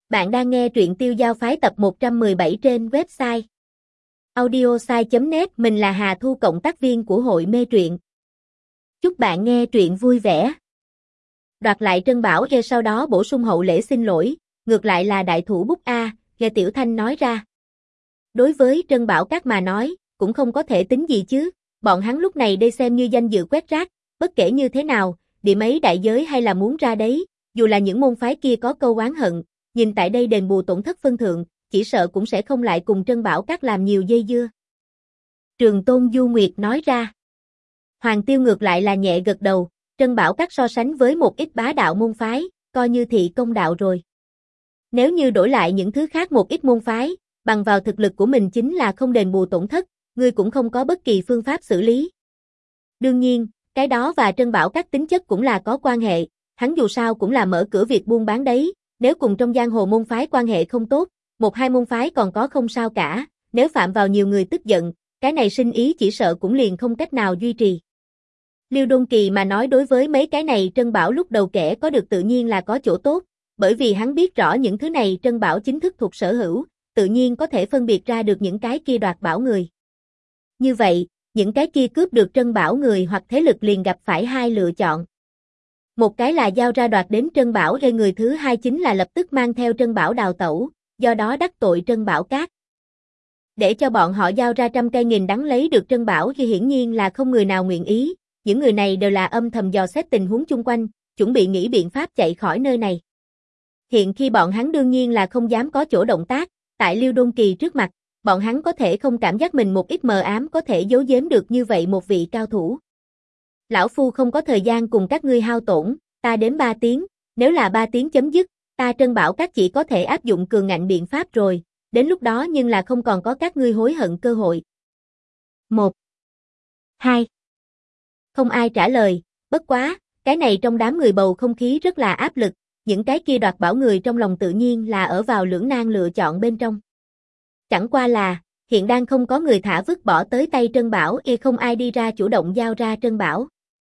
Bạn đang nghe truyện Tiêu Giao Phái tập 117 trên website audiosai.net. Mình là Hà Thu, cộng tác viên của hội mê truyện. Chúc bạn nghe truyện vui vẻ. Đoạt lại Trân Bảo Ghê, sau đó bổ sung hậu lễ xin lỗi, ngược lại là đại thủ bút A, Ghê. Tiểu Thanh nói ra. Đối với Trân Bảo Các mà nói, cũng không có thể tính gì chứ, bọn hắn lúc này đây xem như danh dự quét rác, bất kể như thế nào, điểm ấy đại giới hay là muốn ra đấy, dù là những môn phái kia có câu oán hận, nhìn tại đây đền bù tổn thất phân thượng, chỉ sợ cũng sẽ không lại cùng Trân Bảo Các làm nhiều dây dưa. Trường Tôn Du Nguyệt nói ra. Hoàng Tiêu ngược lại là nhẹ gật đầu, Trân Bảo Các so sánh với một ít bá đạo môn phái, coi như thị công đạo rồi. Nếu như đổi lại những thứ khác một ít môn phái, bằng vào thực lực của mình chính là không đền bù tổn thất, ngươi cũng không có bất kỳ phương pháp xử lý. Đương nhiên, cái đó và Trân Bảo Các tính chất cũng là có quan hệ, hắn dù sao cũng là mở cửa việc buôn bán đấy, nếu cùng trong giang hồ môn phái quan hệ không tốt, một hai môn phái còn có không sao cả, nếu phạm vào nhiều người tức giận, cái này sinh ý chỉ sợ cũng liền không cách nào duy trì. Liêu Đôn Kỳ mà nói đối với mấy cái này Trân Bảo lúc đầu kẻ có được tự nhiên là có chỗ tốt, bởi vì hắn biết rõ những thứ này Trân Bảo chính thức thuộc sở hữu, tự nhiên có thể phân biệt ra được những cái kia đoạt bảo người. Như vậy, những cái kia cướp được Trân Bảo người hoặc thế lực liền gặp phải hai lựa chọn. Một cái là giao ra đoạt đến Trân Bảo Ghê, người thứ hai chính là lập tức mang theo Trân Bảo đào tẩu, do đó đắc tội Trân Bảo Các. Để cho bọn họ giao ra trăm cây nghìn đắng lấy được Trân Bảo Ghê hiển nhiên là không người nào nguyện ý, những người này đều là âm thầm dò xét tình huống chung quanh, chuẩn bị nghĩ biện pháp chạy khỏi nơi này. Hiện khi bọn hắn đương nhiên là không dám có chỗ động tác, tại Liêu Đôn Kỳ trước mặt, bọn hắn có thể không cảm giác mình một ít mờ ám có thể giấu giếm được như vậy một vị cao thủ. Lão Phu không có thời gian cùng các ngươi hao tổn, ta đếm 3 tiếng, nếu là 3 tiếng chấm dứt, ta Trân Bảo Các chỉ có thể áp dụng cường ngạnh biện pháp rồi, đến lúc đó nhưng là không còn có các ngươi hối hận cơ hội. 1, 2. Không ai trả lời, bất quá, cái này trong đám người bầu không khí rất là áp lực, những cái kia đoạt bảo người trong lòng tự nhiên là ở vào lưỡng nan lựa chọn bên trong. Chẳng qua là, hiện đang không có người thả vứt bỏ tới tay Trân Bảo Ghê, không ai đi ra chủ động giao ra Trân Bảo.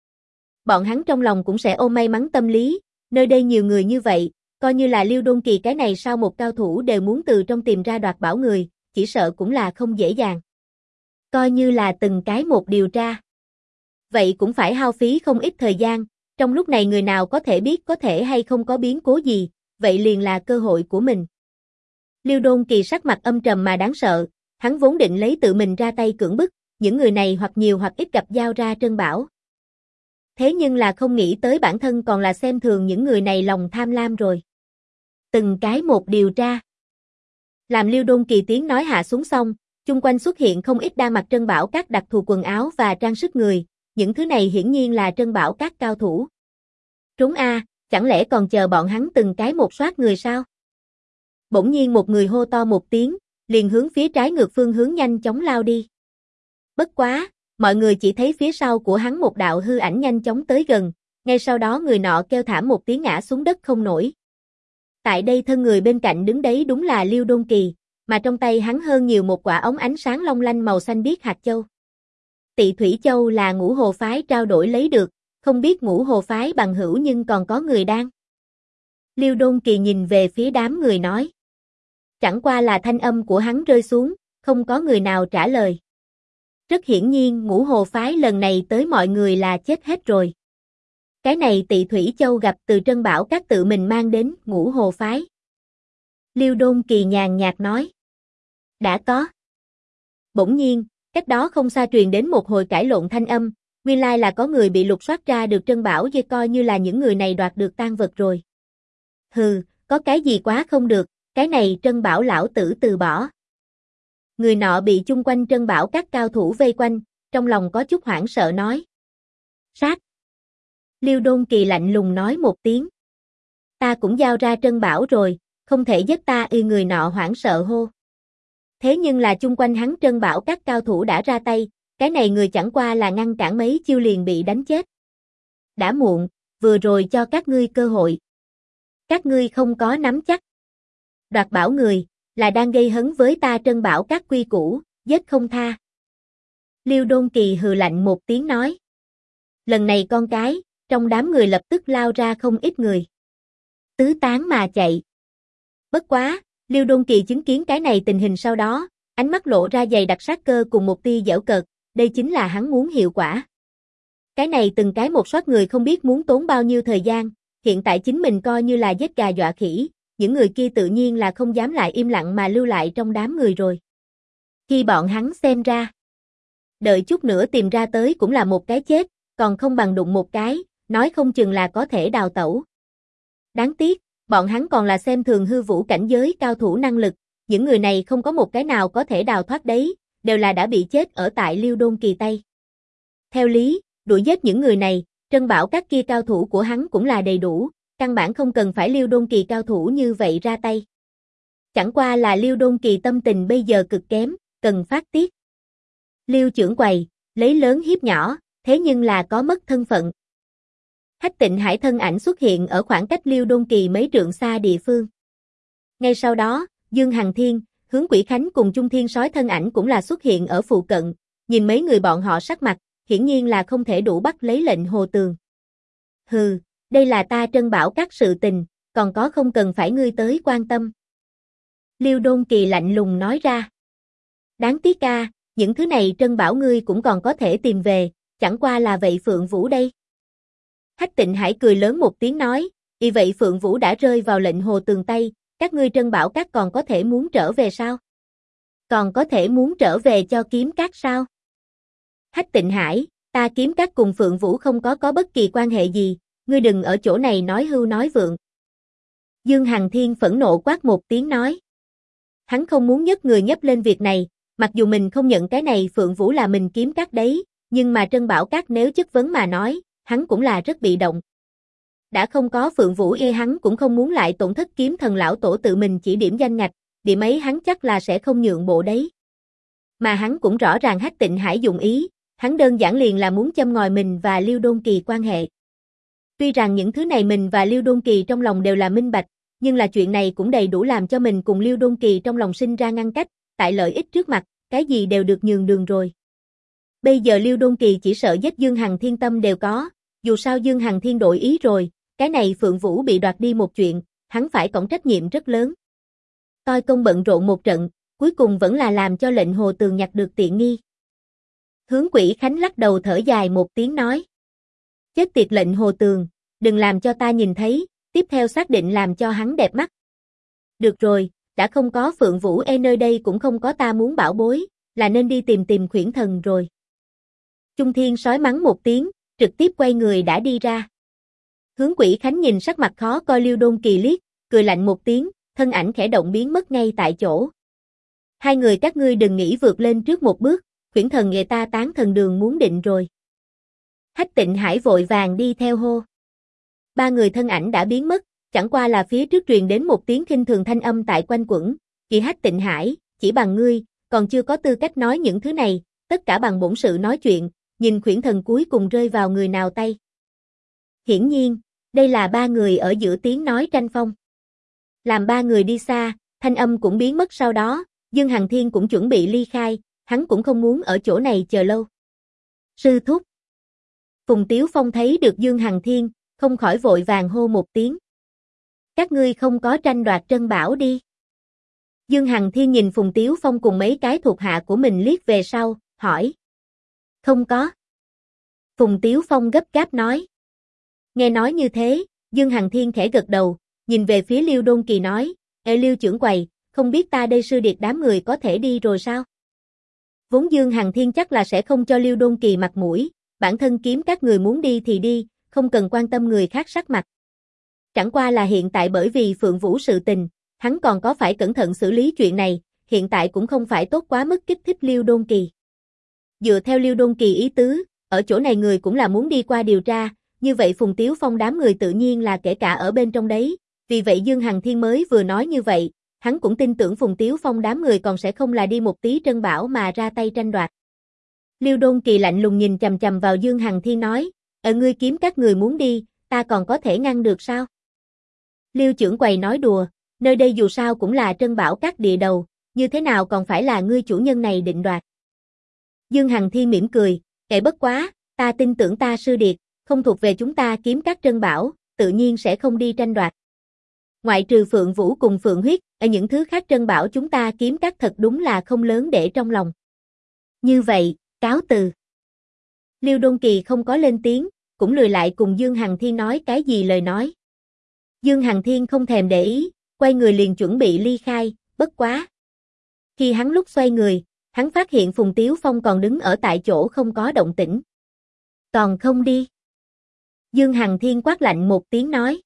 Bọn hắn trong lòng cũng sẽ ôm may mắn tâm lý, nơi đây nhiều người như vậy, coi như là Liêu Đôn Kỳ cái này sau một cao thủ đều muốn từ trong tìm ra đoạt bảo người, chỉ sợ cũng là không dễ dàng. Coi như là từng cái một điều tra. Vậy cũng phải hao phí không ít thời gian, trong lúc này người nào có thể biết có thể hay không có biến cố gì, vậy liền là cơ hội của mình. Liêu Đôn Kỳ sắc mặt âm trầm mà đáng sợ, hắn vốn định lấy tự mình ra tay cưỡng bức, những người này hoặc nhiều hoặc ít gặp giao ra Trân Bảo. Thế nhưng là không nghĩ tới bản thân còn là xem thường những người này lòng tham lam rồi. Từng cái một điều tra. Làm Liêu Đôn Kỳ tiếng nói hạ xuống xong, chung quanh xuất hiện không ít đang mặc Trân Bảo Các đặc thù quần áo và trang sức người, những thứ này hiển nhiên là Trân Bảo Các cao thủ. Trốn a, chẳng lẽ còn chờ bọn hắn từng cái một soát người sao? Bỗng nhiên một người hô to một tiếng, liền hướng phía trái ngược phương hướng nhanh chóng lao đi. Bất quá, mọi người chỉ thấy phía sau của hắn một đạo hư ảnh nhanh chóng tới gần, ngay sau đó người nọ kêu thảm một tiếng ngã xuống đất không nổi. Tại đây thân người bên cạnh đứng đấy đúng là Liêu Đôn Kỳ, mà trong tay hắn hơn nhiều một quả ống ánh sáng long lanh màu xanh biếc hạt châu. Tị Thủy Châu là Ngũ Hồ Phái trao đổi lấy được, không biết Ngũ Hồ Phái bằng hữu nhưng còn có người đang. Liêu Đôn Kỳ nhìn về phía đám người nói. Chẳng qua là thanh âm của hắn rơi xuống, không có người nào trả lời. Rất hiển nhiên Ngũ Hồ Phái lần này tới mọi người là chết hết rồi. Cái này Tị Thủy Châu gặp từ Trân Bảo Các tự mình mang đến Ngũ Hồ Phái. Liêu Đôn Kỳ nhàn nhạt nói. Đã có. Bỗng nhiên, cách đó không xa truyền đến một hồi cãi lộn thanh âm, nguyên lai là có người bị lục soát ra được Trân Bảo Ghê, coi như là những người này đoạt được tang vật rồi. Hừ, có cái gì quá không được, cái này Trân Bảo lão tử từ bỏ. Người nọ bị chung quanh Trân Bảo Các cao thủ vây quanh, trong lòng có chút hoảng sợ nói. Sát. Liêu Đôn Kỳ lạnh lùng nói một tiếng. Ta cũng giao ra Trân Bảo rồi, không thể giết ta. Người nọ hoảng sợ hô. Thế nhưng là chung quanh hắn Trân Bảo Các cao thủ đã ra tay, cái này người chẳng qua là ngăn cản mấy chiêu liền bị đánh chết. Đã muộn, vừa rồi cho các ngươi cơ hội. Các ngươi không có nắm chắc. Đoạt bảo người, là đang gây hấn với ta Trân Bảo Các quy củ, giết không tha. Liêu Đôn Kỳ hừ lạnh một tiếng nói. Lần này con cái, trong đám người lập tức lao ra không ít người. Tứ tán mà chạy. Bất quá, Liêu Đôn Kỳ chứng kiến cái này tình hình sau đó, ánh mắt lộ ra dày đặc sát cơ cùng một tia giễu cợt, đây chính là hắn muốn hiệu quả. Cái này từng cái một soát người không biết muốn tốn bao nhiêu thời gian, hiện tại chính mình coi như là giết gà dọa khỉ, những người kia tự nhiên là không dám lại im lặng mà lưu lại trong đám người rồi. Khi bọn hắn xem ra, đợi chút nữa tìm ra tới cũng là một cái chết, còn không bằng đụng một cái, nói không chừng là có thể đào tẩu. Đáng tiếc, bọn hắn còn là xem thường hư vũ cảnh giới cao thủ năng lực, những người này không có một cái nào có thể đào thoát đấy, đều là đã bị chết ở tại Liêu Đôn Kỳ tay. Theo lý, đuổi giết những người này, Trân Bảo các kia cao thủ của hắn cũng là đầy đủ, căn bản không cần phải Liêu Đôn Kỳ cao thủ như vậy ra tay. Chẳng qua là Liêu Đôn Kỳ tâm tình bây giờ cực kém, cần phát tiết. Liêu trưởng quầy, lấy lớn hiếp nhỏ, thế nhưng là có mất thân phận. Hách Tịnh Hải thân ảnh xuất hiện ở khoảng cách Liêu Đôn Kỳ mấy trượng xa địa phương. Ngay sau đó, Dương Hằng Thiên, Hướng Quỷ Khánh cùng Chung Thiên Sói thân ảnh cũng là xuất hiện ở phụ cận, nhìn mấy người bọn họ sắc mặt, hiển nhiên là không thể đủ bắt lấy lệnh hồ tường. Hừ, đây là ta Trân Bảo các sự tình, còn có không cần phải ngươi tới quan tâm. Liêu Đôn Kỳ lạnh lùng nói ra. Đáng tiếc ca, những thứ này Trân Bảo ngươi cũng còn có thể tìm về, chẳng qua là vậy Phượng Vũ đây. Hách Tịnh Hải cười lớn một tiếng nói, y vậy Phượng Vũ đã rơi vào lệnh hồ tường tay, các ngươi Trân Bảo các còn có thể muốn trở về sao? Còn có thể muốn trở về cho kiếm các sao? Hách Tịnh Hải, ta kiếm các cùng Phượng Vũ không có bất kỳ quan hệ gì, ngươi đừng ở chỗ này nói hưu nói vượng. Dương Hằng Thiên phẫn nộ quát một tiếng nói. Hắn không muốn nhấc người nhấp lên việc này, mặc dù mình không nhận cái này Phượng Vũ là mình kiếm các đấy, nhưng mà Trân Bảo các nếu chất vấn mà nói, hắn cũng là rất bị động. Đã không có Phượng Vũ hắn cũng không muốn lại tổn thất kiếm thần lão tổ tự mình chỉ điểm danh ngạch, điểm ấy hắn chắc là sẽ không nhượng bộ đấy. Mà hắn cũng rõ ràng Hách Tịnh Hải dụng ý, hắn đơn giản liền là muốn châm ngòi mình và Liêu Đôn Kỳ quan hệ. Tuy rằng những thứ này mình và Liêu Đôn Kỳ trong lòng đều là minh bạch, nhưng là chuyện này cũng đầy đủ làm cho mình cùng Liêu Đôn Kỳ trong lòng sinh ra ngăn cách, tại lợi ích trước mặt, cái gì đều được nhường đường rồi. Bây giờ Liêu Đôn Kỳ chỉ sợ giết Dương Hằng Thiên tâm đều có, dù sao Dương Hằng Thiên đổi ý rồi, cái này Phượng Vũ bị đoạt đi một chuyện, hắn phải cộng trách nhiệm rất lớn. Toi công bận rộn một trận, cuối cùng vẫn là làm cho lệnh hồ tường nhặt được tiện nghi. Hướng Quỷ Khánh lắc đầu thở dài một tiếng nói. Chết tiệt lệnh hồ tường, đừng làm cho ta nhìn thấy, tiếp theo xác định làm cho hắn đẹp mắt. Được rồi, đã không có Phượng Vũ nơi đây cũng không có ta muốn bảo bối, là nên đi tìm Khuyển Thần rồi. Chung Thiên Sói mắng một tiếng, trực tiếp quay người đã đi ra. Hướng Quỷ Khánh nhìn sắc mặt khó coi Liêu Đôn Kỳ liếc, cười lạnh một tiếng, thân ảnh khẽ động biến mất ngay tại chỗ. Hai người các ngươi đừng nghĩ vượt lên trước một bước, Khuyển Thần người ta tán thần đường muốn định rồi. Hách Tịnh Hải vội vàng đi theo hô. Ba người thân ảnh đã biến mất, chẳng qua là phía trước truyền đến một tiếng khinh thường thanh âm tại quanh quẩn, "Chị Hách Tịnh Hải, chỉ bằng ngươi, còn chưa có tư cách nói những thứ này, tất cả bằng bổn sự nói chuyện." Nhìn Khuyển Thần cuối cùng rơi vào người nào tay. Hiển nhiên, đây là ba người ở giữa tiếng nói tranh phong. Làm ba người đi xa, thanh âm cũng biến mất sau đó, Dương Hằng Thiên cũng chuẩn bị ly khai, hắn cũng không muốn ở chỗ này chờ lâu. Sư thúc. Phùng Tiếu Phong thấy được Dương Hằng Thiên, không khỏi vội vàng hô một tiếng. Các ngươi không có tranh đoạt Trân Bảo đi. Dương Hằng Thiên nhìn Phùng Tiếu Phong cùng mấy cái thuộc hạ của mình liếc về sau, hỏi. Không có. Phùng Tiếu Phong gấp gáp nói. Nghe nói như thế, Dương Hằng Thiên khẽ gật đầu, nhìn về phía Liêu Đôn Kỳ nói, Liêu trưởng quầy, không biết ta đây sư điệt đám người có thể đi rồi sao? Vốn Dương Hằng Thiên chắc là sẽ không cho Liêu Đôn Kỳ mặt mũi, bản thân kiếm các người muốn đi thì đi, không cần quan tâm người khác sắc mặt. Chẳng qua là hiện tại bởi vì Phượng Vũ sự tình, hắn còn có phải cẩn thận xử lý chuyện này, hiện tại cũng không phải tốt quá mức kích thích Liêu Đôn Kỳ. Dựa theo Liêu Đôn Kỳ ý tứ, ở chỗ này người cũng là muốn đi qua điều tra, như vậy Phùng Tiếu Phong đám người tự nhiên là kể cả ở bên trong đấy, vì vậy Dương Hằng Thiên mới vừa nói như vậy, hắn cũng tin tưởng Phùng Tiếu Phong đám người còn sẽ không là đi một tí Trân Bảo mà ra tay tranh đoạt. Liêu Đôn Kỳ lạnh lùng nhìn chằm chằm vào Dương Hằng Thiên nói, ngươi kiếm các người muốn đi, ta còn có thể ngăn được sao? Liêu trưởng quầy nói đùa, nơi đây dù sao cũng là Trân Bảo các địa đầu, như thế nào còn phải là ngươi chủ nhân này định đoạt. Dương Hằng Thiên mỉm cười, bất quá, ta tin tưởng ta sư điệt, không thuộc về chúng ta kiếm các Trân Bảo, tự nhiên sẽ không đi tranh đoạt. Ngoại trừ Phượng Vũ cùng Phượng Huyết, ở những thứ khác Trân bảo chúng ta kiếm các thật đúng là không lớn để trong lòng. Như vậy, cáo từ. Liêu Đôn Kỳ không có lên tiếng, cũng lười lại cùng Dương Hằng Thiên nói cái gì lời nói. Dương Hằng Thiên không thèm để ý, quay người liền chuẩn bị ly khai, bất quá. Khi hắn lúc xoay người, hắn phát hiện Phùng Tiếu Phong còn đứng ở tại chỗ không có động tĩnh. Còn không đi. Dương Hằng Thiên quát lạnh một tiếng nói.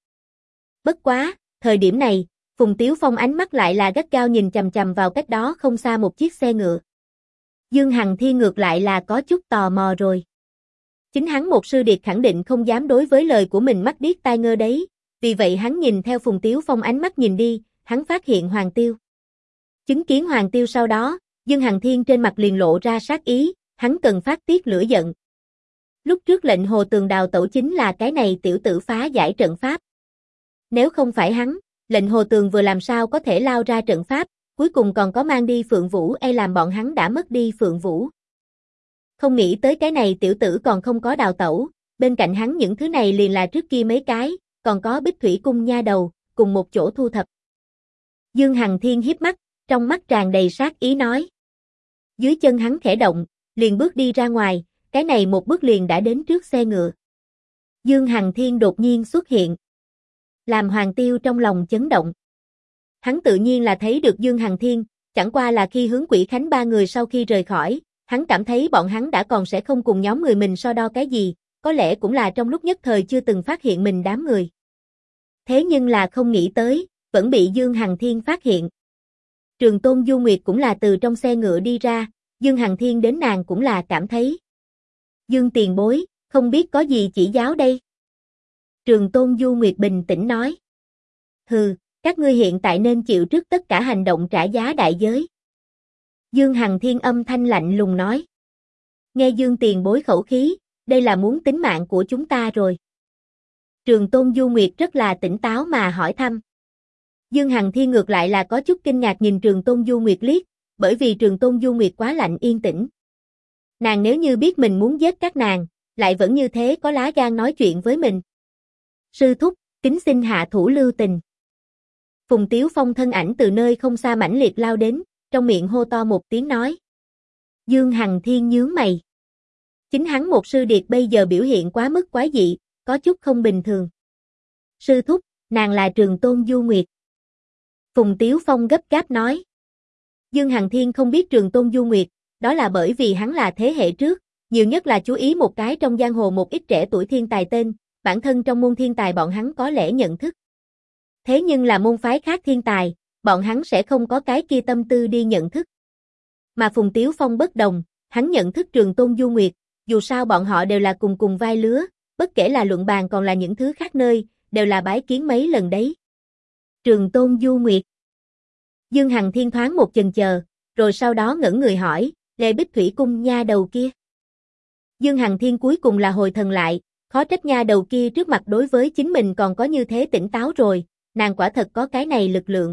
Bất quá, thời điểm này, Phùng Tiếu Phong ánh mắt lại là gắt gao nhìn chằm chằm vào cách đó không xa một chiếc xe ngựa. Dương Hằng Thiên ngược lại là có chút tò mò rồi. Chính hắn một sư điệt khẳng định không dám đối với lời của mình mắt điếc tai ngơ đấy, vì vậy hắn nhìn theo Phùng Tiếu Phong ánh mắt nhìn đi, hắn phát hiện Hoàng Tiêu. Chứng kiến Hoàng Tiêu sau đó, Dương Hằng Thiên trên mặt liền lộ ra sát ý, hắn cần phát tiết lửa giận. Lúc trước lệnh Hồ Tường đào tẩu chính là cái này tiểu tử phá giải trận pháp. Nếu không phải hắn, lệnh Hồ Tường vừa làm sao có thể lao ra trận pháp, cuối cùng còn có mang đi Phượng Vũ làm bọn hắn đã mất đi Phượng Vũ. Không nghĩ tới cái này tiểu tử còn không có đào tẩu, bên cạnh hắn những thứ này liền là trước kia mấy cái, còn có Bích Thủy Cung nha đầu, cùng một chỗ thu thập. Dương Hằng Thiên híp mắt, trong mắt tràn đầy sát ý nói. Dưới chân hắn khẽ động, liền bước đi ra ngoài, cái này một bước liền đã đến trước xe ngựa. Dương Hằng Thiên đột nhiên xuất hiện, làm Hoàng Tiêu trong lòng chấn động. Hắn tự nhiên là thấy được Dương Hằng Thiên, chẳng qua là khi Hướng Quỷ Khánh ba người sau khi rời khỏi, hắn cảm thấy bọn hắn đã còn sẽ không cùng nhóm người mình so đo cái gì, có lẽ cũng là trong lúc nhất thời chưa từng phát hiện mình đám người. Thế nhưng là không nghĩ tới, vẫn bị Dương Hằng Thiên phát hiện. Trường Tôn Du Nguyệt cũng là từ trong xe ngựa đi ra, Dương Hằng Thiên đến nàng cũng là cảm thấy. Dương tiền bối, không biết có gì chỉ giáo đây? Trường Tôn Du Nguyệt bình tĩnh nói. Hừ, các ngươi hiện tại nên chịu trước tất cả hành động trả giá đại giới. Dương Hằng Thiên âm thanh lạnh lùng nói. Nghe Dương tiền bối khẩu khí, đây là muốn tính mạng của chúng ta rồi. Trường Tôn Du Nguyệt rất là tỉnh táo mà hỏi thăm. Dương Hằng Thiên ngược lại là có chút kinh ngạc nhìn Trường Tôn Du Nguyệt liếc, bởi vì Trường Tôn Du Nguyệt quá lạnh yên tĩnh. Nàng nếu như biết mình muốn giết các nàng, lại vẫn như thế có lá gan nói chuyện với mình. Sư thúc, kính xin hạ thủ lưu tình. Phùng Tiếu Phong thân ảnh từ nơi không xa mãnh liệt lao đến, trong miệng hô to một tiếng nói. Dương Hằng Thiên nhướng mày. Chính hắn một sư điệt bây giờ biểu hiện quá mức quái dị, có chút không bình thường. Sư thúc, nàng là Trường Tôn Du Nguyệt. Phùng Tiếu Phong gấp gáp nói. Dương Hằng Thiên không biết Trường Tôn Du Nguyệt, đó là bởi vì hắn là thế hệ trước, nhiều nhất là chú ý một cái trong giang hồ một ít trẻ tuổi thiên tài tên, bản thân trong môn thiên tài bọn hắn có lẽ nhận thức. Thế nhưng là môn phái khác thiên tài, bọn hắn sẽ không có cái kia tâm tư đi nhận thức. Mà Phùng Tiếu Phong bất đồng, hắn nhận thức Trường Tôn Du Nguyệt, dù sao bọn họ đều là cùng cùng vai lứa, bất kể là luận bàn còn là những thứ khác nơi, đều là bái kiến mấy lần đấy. Trường Tôn Du Nguyệt. Dương Hằng Thiên thoáng một chần chờ, rồi sau đó ngẩng người hỏi, Lê Bích Thủy Cung nha đầu kia. Dương Hằng Thiên cuối cùng là hồi thần lại, khó trách nha đầu kia trước mặt đối với chính mình còn có như thế tỉnh táo rồi, nàng quả thật có cái này lực lượng.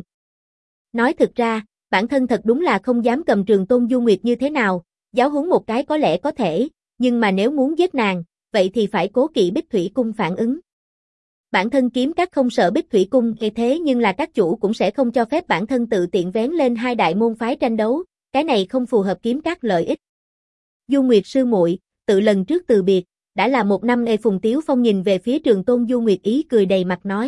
Nói thực ra, bản thân thật đúng là không dám cầm Trường Tôn Du Nguyệt như thế nào, giáo huấn một cái có lẽ có thể, nhưng mà nếu muốn giết nàng, vậy thì phải cố kỵ Bích Thủy Cung phản ứng. Bản thân kiếm các không sợ Bích Thủy Cung thế nhưng là các chủ cũng sẽ không cho phép bản thân tự tiện vén lên hai đại môn phái tranh đấu, cái này không phù hợp kiếm các lợi ích. Du Nguyệt sư muội, tự lần trước từ biệt, đã là một năm. Phùng Tiếu Phong nhìn về phía Trường Tôn Du Nguyệt ý cười đầy mặt nói.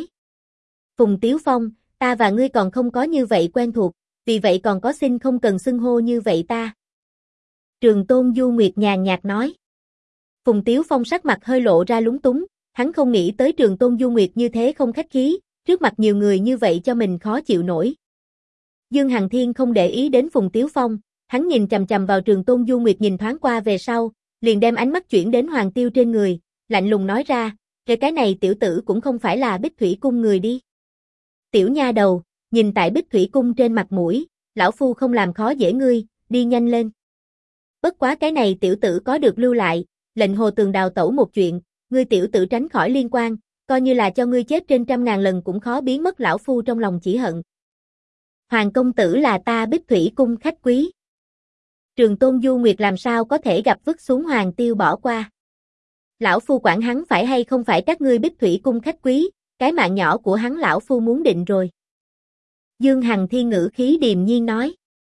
Phùng Tiếu Phong, ta và ngươi còn không có như vậy quen thuộc, vì vậy còn có xin không cần xưng hô như vậy ta. Trường Tôn Du Nguyệt nhàn nhạt nói. Phùng Tiếu Phong sắc mặt hơi lộ ra lúng túng, hắn không nghĩ tới Trường Tôn Du Nguyệt như thế không khách khí, trước mặt nhiều người như vậy cho mình khó chịu nổi. Dương Hằng Thiên không để ý đến Phùng Tiếu Phong, hắn nhìn chằm chằm vào Trường Tôn Du Nguyệt nhìn thoáng qua về sau, liền đem ánh mắt chuyển đến Hoàng Tiêu trên người, lạnh lùng nói ra, cái này tiểu tử cũng không phải là Bích Thủy Cung người đi. Tiểu nha đầu, nhìn tại Bích Thủy Cung trên mặt mũi, lão phu không làm khó dễ ngươi, đi nhanh lên. Bất quá cái này tiểu tử có được lưu lại, lệnh Hồ Tường đào tẩu một chuyện, ngươi tiểu tử tránh khỏi liên quan, coi như là cho ngươi chết trên 100.000 lần cũng khó biến mất lão phu trong lòng chỉ hận. Hoàng công tử là ta Bích Thủy Cung khách quý. Trường Tôn Du Nguyệt làm sao có thể gặp vứt xuống Hoàng Tiêu bỏ qua. Lão phu quản hắn phải hay không phải các ngươi Bích Thủy Cung khách quý, cái mạng nhỏ của hắn lão phu muốn định rồi. Dương Hằng Thiên ngữ khí điềm nhiên nói.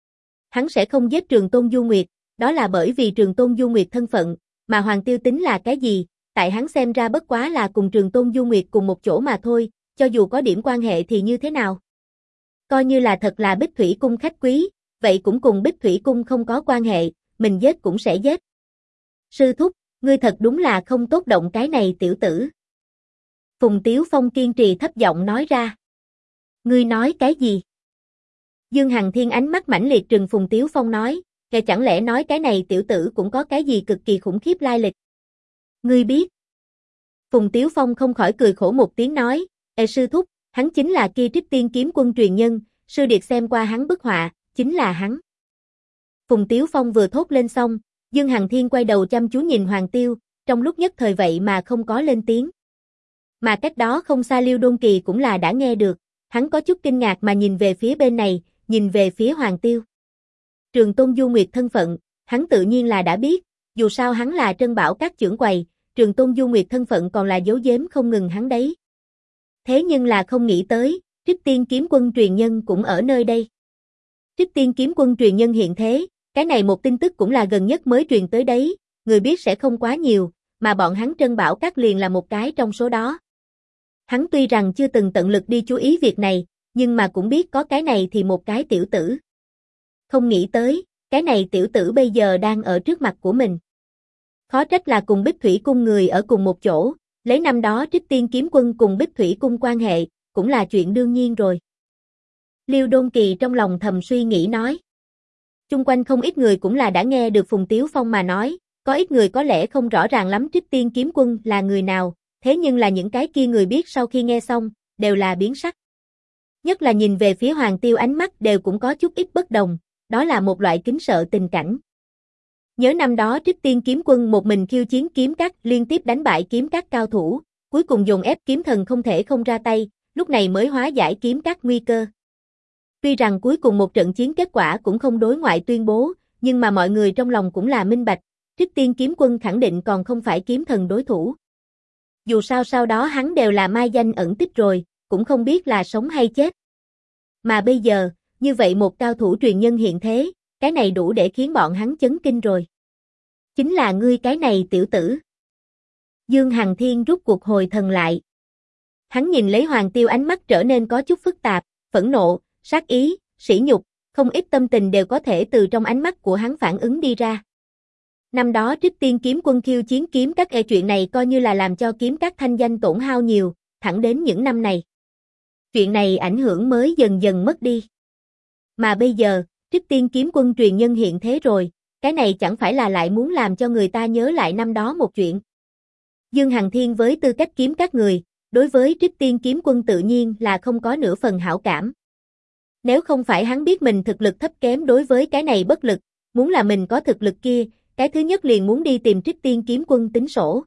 Hắn sẽ không giết Trường Tôn Du Nguyệt, đó là bởi vì Trường Tôn Du Nguyệt thân phận, mà Hoàng Tiêu tính là cái gì, tại hắn xem ra bất quá là cùng Trường Tôn Du Nguyệt cùng một chỗ mà thôi, cho dù có điểm quan hệ thì như thế nào. Coi như là thật là Bích Thủy Cung khách quý, vậy cũng cùng Bích Thủy Cung không có quan hệ, mình giết cũng sẽ giết. Sư thúc, ngươi thật đúng là không tốt động cái này tiểu tử. Phùng Tiếu Phong kiên trì thấp giọng nói ra. Ngươi nói cái gì? Dương Hằng Thiên ánh mắt mãnh liệt trừng Phùng Tiếu Phong nói, kẻ chẳng lẽ nói cái này tiểu tử cũng có cái gì cực kỳ khủng khiếp lai lịch. Ngươi biết. Phùng Tiếu Phong không khỏi cười khổ một tiếng nói, sư thúc, hắn chính là kia Trích Tiên Kiếm Quân truyền nhân, sư điệt xem qua hắn bức họa, chính là hắn. Phùng Tiếu Phong vừa thốt lên xong, Dương Hằng Thiên quay đầu chăm chú nhìn Hoàng Tiêu, trong lúc nhất thời vậy mà không có lên tiếng. Mà cách đó không xa Liêu Đôn Kỳ cũng là đã nghe được, hắn có chút kinh ngạc mà nhìn về phía bên này, nhìn về phía Hoàng Tiêu. Trường Tôn Du Nguyệt thân phận, hắn tự nhiên là đã biết, dù sao hắn là Trân Bảo Các trưởng quầy, Trường Tôn Du Nguyệt thân phận còn là giấu giếm không ngừng hắn đấy. Thế nhưng là không nghĩ tới, Trích Tiên Kiếm Quân truyền nhân cũng ở nơi đây. Trích Tiên Kiếm Quân truyền nhân hiện thế, cái này một tin tức cũng là gần nhất mới truyền tới đấy, người biết sẽ không quá nhiều, mà bọn hắn Trân Bảo Các liền là một cái trong số đó. Hắn tuy rằng chưa từng tận lực đi chú ý việc này, nhưng mà cũng biết có cái này thì một cái tiểu tử. Không nghĩ tới, cái này tiểu tử bây giờ đang ở trước mặt của mình. Khó trách là cùng Bích Thủy Cung người ở cùng một chỗ, lấy năm đó Trích Tiên Kiếm Quân cùng Bích Thủy Cung quan hệ, cũng là chuyện đương nhiên rồi. Liêu Đôn Kỳ trong lòng thầm suy nghĩ nói. Chung quanh không ít người cũng là đã nghe được Phùng Tiếu Phong mà nói, có ít người có lẽ không rõ ràng lắm Trích Tiên Kiếm Quân là người nào, thế nhưng là những cái kia người biết sau khi nghe xong, đều là biến sắc. Nhất là nhìn về phía Hoàng Tiêu ánh mắt đều cũng có chút ít bất đồng, đó là một loại kính sợ tình cảnh. Nhớ năm đó Trích Tiên Kiếm Quân một mình khiêu chiến kiếm các liên tiếp đánh bại kiếm các cao thủ, cuối cùng dồn ép kiếm thần không thể không ra tay, lúc này mới hóa giải kiếm các nguy cơ. Tuy rằng cuối cùng một trận chiến kết quả cũng không đối ngoại tuyên bố, nhưng mà mọi người trong lòng cũng là minh bạch, Trích Tiên Kiếm Quân khẳng định còn không phải kiếm thần đối thủ. Dù sao sau đó hắn đều là mai danh ẩn tích rồi, cũng không biết là sống hay chết. Mà bây giờ, như vậy một cao thủ truyền nhân hiện thế, cái này đủ để khiến bọn hắn chấn kinh rồi. Chính là ngươi cái này tiểu tử. Dương Hằng Thiên rút cuộc hồi thần lại. Hắn nhìn lấy Hoàng Tiêu ánh mắt trở nên có chút phức tạp, phẫn nộ, sát ý, sỉ nhục, không ít tâm tình đều có thể từ trong ánh mắt của hắn phản ứng đi ra. Năm đó Trích Tiên Kiếm Quân khiêu chiến kiếm các chuyện này coi như là làm cho kiếm các thanh danh tổn hao nhiều, thẳng đến những năm này. Chuyện này ảnh hưởng mới dần dần mất đi. Mà bây giờ, Trích Tiên Kiếm Quân truyền nhân hiện thế rồi, cái này chẳng phải là lại muốn làm cho người ta nhớ lại năm đó một chuyện. Dương Hằng Thiên với tư cách kiếm các người, đối với Trích Tiên Kiếm Quân tự nhiên là không có nửa phần hảo cảm. Nếu không phải hắn biết mình thực lực thấp kém đối với cái này bất lực, muốn là mình có thực lực kia, cái thứ nhất liền muốn đi tìm Trích Tiên Kiếm Quân tính sổ.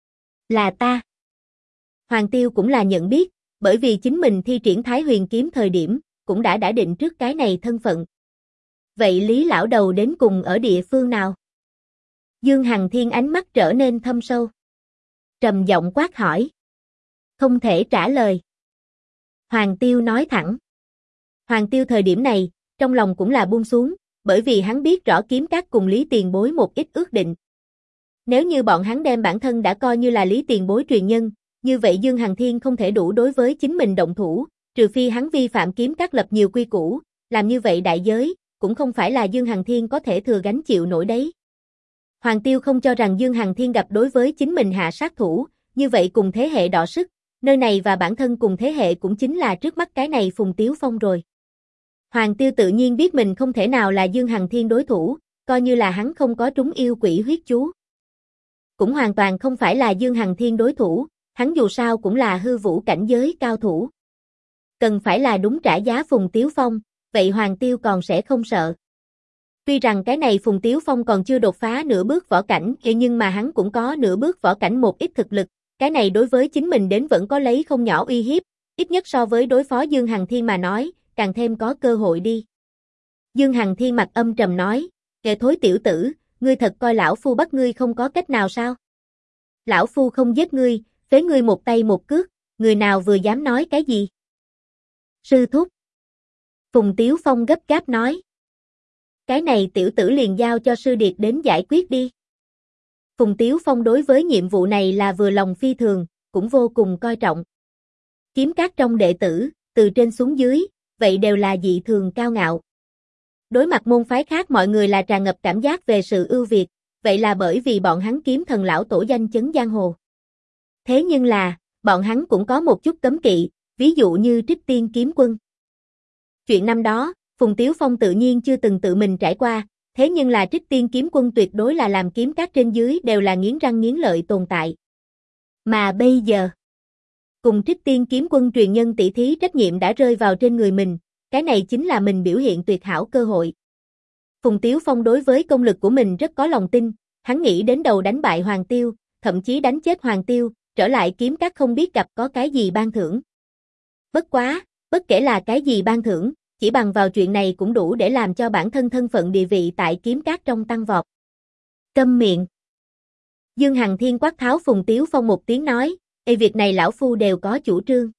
Là ta. Hoàng Tiêu cũng là nhận biết, bởi vì chính mình thi triển Thái Huyền Kiếm thời điểm, cũng đã định trước cái này thân phận. Vậy Lý lão đầu đến cùng ở địa phương nào? Dương Hằng Thiên ánh mắt trở nên thâm sâu. Trầm giọng quát hỏi. Không thể trả lời. Hoàng Tiêu nói thẳng. Hoàng Tiêu thời điểm này, trong lòng cũng là buông xuống, bởi vì hắn biết rõ kiếm các cùng Lý Tiền Bối một ít ước định. Nếu như bọn hắn đem bản thân đã coi như là Lý Tiền Bối truyền nhân, như vậy Dương Hằng Thiên không thể đủ đối với chính mình động thủ, trừ phi hắn vi phạm kiếm các lập nhiều quy củ, làm như vậy đại giới, cũng không phải là Dương Hằng Thiên có thể thừa gánh chịu nổi đấy. Hoàng Tiêu không cho rằng Dương Hằng Thiên gặp đối với chính mình hạ sát thủ, như vậy cùng thế hệ đọ sức, nơi này và bản thân cùng thế hệ cũng chính là trước mắt cái này Phùng Tiếu Phong rồi. Hoàng Tiêu tự nhiên biết mình không thể nào là Dương Hằng Thiên đối thủ, coi như là hắn không có trúng yêu quỷ huyết chú. Cũng hoàn toàn không phải là Dương Hằng Thiên đối thủ, hắn dù sao cũng là hư vũ cảnh giới cao thủ. Cần phải là đúng trả giá Phùng Tiếu Phong, vậy Hoàng Tiêu còn sẽ không sợ. Tuy rằng cái này Phùng Tiếu Phong còn chưa đột phá nửa bước võ cảnh, nhưng mà hắn cũng có nửa bước võ cảnh một ít thực lực, cái này đối với chính mình đến vẫn có lấy không nhỏ uy hiếp, ít nhất so với đối phó Dương Hằng Thiên mà nói, càng thêm có cơ hội đi. Dương Hằng Thiên mặt âm trầm nói, kẻ thối tiểu tử, ngươi thật coi lão phu bắt ngươi không có cách nào sao? Lão phu không giết ngươi, phế ngươi một tay một cước, người nào vừa dám nói cái gì? Sư thúc. Phùng Tiếu Phong gấp gáp nói. Cái này tiểu tử liền giao cho sư điệt đến giải quyết đi. Phùng Tiếu Phong đối với nhiệm vụ này là vừa lòng phi thường, cũng vô cùng coi trọng. Kiếm các trong đệ tử, từ trên xuống dưới, vậy đều là dị thường cao ngạo. Đối mặt môn phái khác mọi người là tràn ngập cảm giác về sự ưu việt, vậy là bởi vì bọn hắn kiếm thần lão tổ danh chấn giang hồ. Thế nhưng là, bọn hắn cũng có một chút cấm kỵ, ví dụ như Trích Tiên kiếm quân. Chuyện năm đó, Phùng Tiếu Phong tự nhiên chưa từng tự mình trải qua, thế nhưng là Trích Tiên kiếm quân tuyệt đối là làm kiếm các trên dưới đều là nghiến răng nghiến lợi tồn tại. Mà bây giờ, cùng Trích Tiên kiếm quân truyền nhân tỷ thí trách nhiệm đã rơi vào trên người mình, cái này chính là mình biểu hiện tuyệt hảo cơ hội. Phùng Tiếu Phong đối với công lực của mình rất có lòng tin, hắn nghĩ đến đầu đánh bại Hoàng Tiêu, thậm chí đánh chết Hoàng Tiêu, trở lại kiếm các không biết gặp có cái gì ban thưởng. Bất quá, bất kể là cái gì ban thưởng, chỉ bằng vào chuyện này cũng đủ để làm cho bản thân thân phận địa vị tại kiếm các trong tăng vọt. Câm miệng. Dương Hằng Thiên quát tháo Phùng Tiếu Phong một tiếng nói, "Ê, việc này lão phu đều có chủ trương."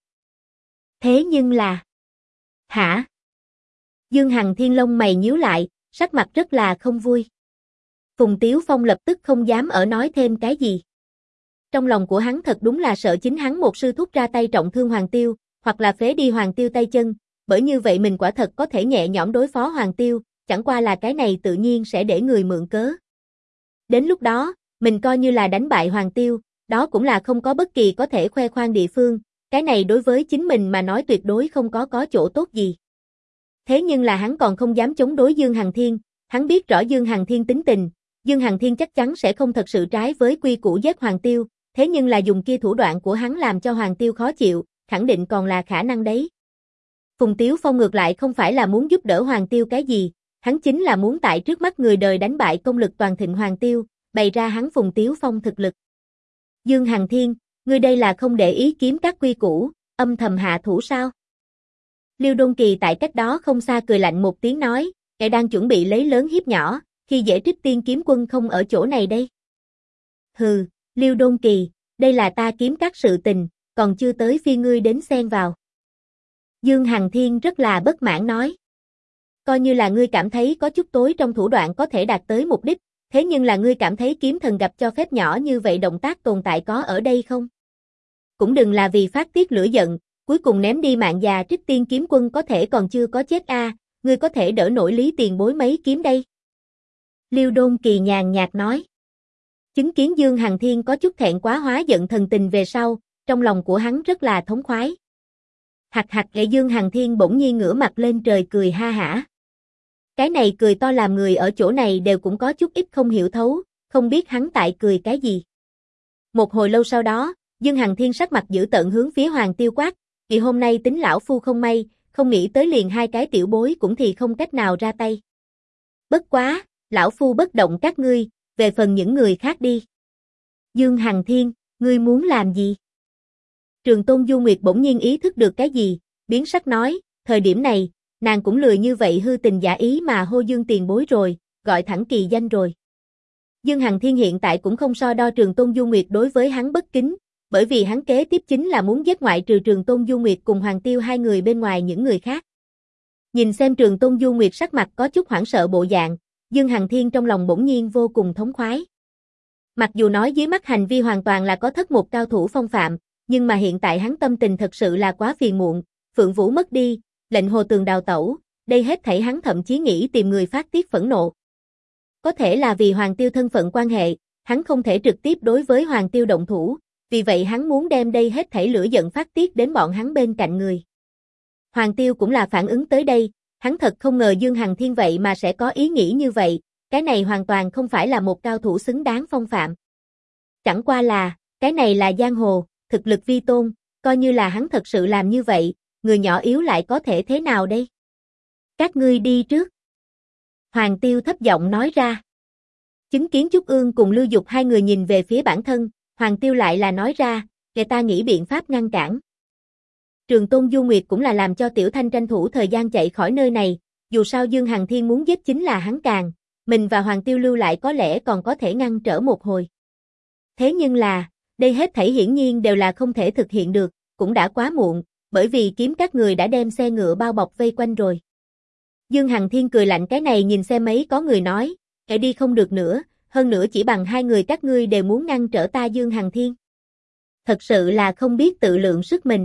Thế nhưng là... Hả? Dương Hằng Thiên lông mày nhíu lại, sắc mặt rất là không vui. Phùng Tiếu Phong lập tức không dám ở nói thêm cái gì. Trong lòng của hắn thật đúng là sợ chính hắn một sư thúc ra tay trọng thương Hoàng Tiêu, hoặc là phế đi Hoàng Tiêu tay chân, bởi như vậy mình quả thật có thể nhẹ nhõm đối phó Hoàng Tiêu, chẳng qua là cái này tự nhiên sẽ để người mượn cớ. Đến lúc đó, mình coi như là đánh bại Hoàng Tiêu, đó cũng là không có bất kỳ có thể khoe khoang địa phương, cái này đối với chính mình mà nói tuyệt đối không có chỗ tốt gì. Thế nhưng là hắn còn không dám chống đối Dương Hằng Thiên, hắn biết rõ Dương Hằng Thiên tính tình, Dương Hằng Thiên chắc chắn sẽ không thật sự trái với quy củ giết Hoàng Tiêu, thế nhưng là dùng kia thủ đoạn của hắn làm cho Hoàng Tiêu khó chịu, khẳng định còn là khả năng đấy. Phùng Tiếu Phong ngược lại không phải là muốn giúp đỡ Hoàng Tiêu cái gì, hắn chính là muốn tại trước mắt người đời đánh bại công lực toàn thịnh Hoàng Tiêu, bày ra hắn Phùng Tiếu Phong thực lực. Dương Hằng Thiên, ngươi đây là không để ý kiếm các quy củ, âm thầm hạ thủ sao? Liêu Đôn Kỳ tại cách đó không xa cười lạnh một tiếng nói, kẻ đang chuẩn bị lấy lớn hiếp nhỏ, khi dễ Trích Tiên kiếm quân không ở chỗ này đây. Hừ, Liêu Đôn Kỳ, đây là ta kiếm các sự tình, còn chưa tới phiên ngươi đến xen vào. Dương Hằng Thiên rất là bất mãn nói. Coi như là ngươi cảm thấy có chút tối trong thủ đoạn có thể đạt tới mục đích, thế nhưng là ngươi cảm thấy kiếm thần gặp cho phép nhỏ như vậy động tác tồn tại có ở đây không? Cũng đừng là vì phát tiết lửa giận, cuối cùng ném đi mạng già Trích Tiên kiếm quân có thể còn chưa có chết a, ngươi có thể đỡ nổi Lý tiền bối mấy kiếm đây. Liêu Đôn Kỳ nhàn nhạt nói. Chứng kiến Dương Hằng Thiên có chút thẹn quá hóa giận thần tình về sau, trong lòng của hắn rất là thống khoái. Hạc hạc gậy Dương Hằng Thiên bỗng nhiên ngửa mặt lên trời cười ha hả. Cái này cười to làm người ở chỗ này đều cũng có chút ít không hiểu thấu, không biết hắn tại cười cái gì. Một hồi lâu sau đó, Dương Hằng Thiên sắc mặt dữ tợn hướng phía Hoàng Tiêu quát, vì hôm nay tính lão phu không may, không nghĩ tới liền hai cái tiểu bối cũng thì không cách nào ra tay. Bất quá, lão phu bất động các ngươi, về phần những người khác đi. Dương Hằng Thiên, ngươi muốn làm gì? Trường Tôn Du Nguyệt bỗng nhiên ý thức được cái gì, biến sắc nói, thời điểm này, nàng cũng lười như vậy hư tình giả ý mà hô Dương tiền bối rồi, gọi thẳng kỳ danh rồi. Dương Hằng Thiên hiện tại cũng không so đo Trường Tôn Du Nguyệt đối với hắn bất kính, bởi vì hắn kế tiếp chính là muốn giết ngoại trừ Trường Tôn Du Nguyệt cùng Hoàng Tiêu hai người bên ngoài những người khác. Nhìn xem Trường Tôn Du Nguyệt sắc mặt có chút hoảng sợ bộ dạng, Dương Hằng Thiên trong lòng bỗng nhiên vô cùng thống khoái. Mặc dù nói dưới mắt hành vi hoàn toàn là có thất một cao thủ phong phạm, nhưng mà hiện tại hắn tâm tình thật sự là quá phiền muộn, Phượng Vũ mất đi, lệnh Hồ Tường đào tẩu, đây hết thảy hắn thậm chí nghĩ tìm người phát tiết phẫn nộ. Có thể là vì Hoàng Tiêu thân phận quan hệ, hắn không thể trực tiếp đối với Hoàng Tiêu động thủ, vì vậy hắn muốn đem đây hết thảy lửa giận phát tiết đến bọn hắn bên cạnh người. Hoàng Tiêu cũng là phản ứng tới đây, hắn thật không ngờ Dương Hằng Thiên vậy mà sẽ có ý nghĩ như vậy, cái này hoàn toàn không phải là một cao thủ xứng đáng phong phạm. Chẳng qua là, cái này là giang hồ, thực lực vi tôn, coi như là hắn thật sự làm như vậy, người nhỏ yếu lại có thể thế nào đây? Các ngươi đi trước. Hoàng Tiêu thấp giọng nói ra. Chứng kiến Trúc Ương cùng Lưu Dục hai người nhìn về phía bản thân, Hoàng Tiêu lại là nói ra, để ta nghĩ biện pháp ngăn cản. Trường Tôn Du Nguyệt cũng là làm cho Tiểu Thanh tranh thủ thời gian chạy khỏi nơi này, dù sao Dương Hằng Thiên muốn giết chính là hắn càng, mình và Hoàng Tiêu lưu lại có lẽ còn có thể ngăn trở một hồi. Thế nhưng là, đây hết thảy hiển nhiên đều là không thể thực hiện được, cũng đã quá muộn, bởi vì kiếm các người đã đem xe ngựa bao bọc vây quanh rồi. Dương Hằng Thiên cười lạnh cái này nhìn xem mấy có người nói, đi không được nữa, hơn nữa chỉ bằng hai người các ngươi đều muốn ngăn trở ta Dương Hằng Thiên. Thật sự là không biết tự lượng sức mình.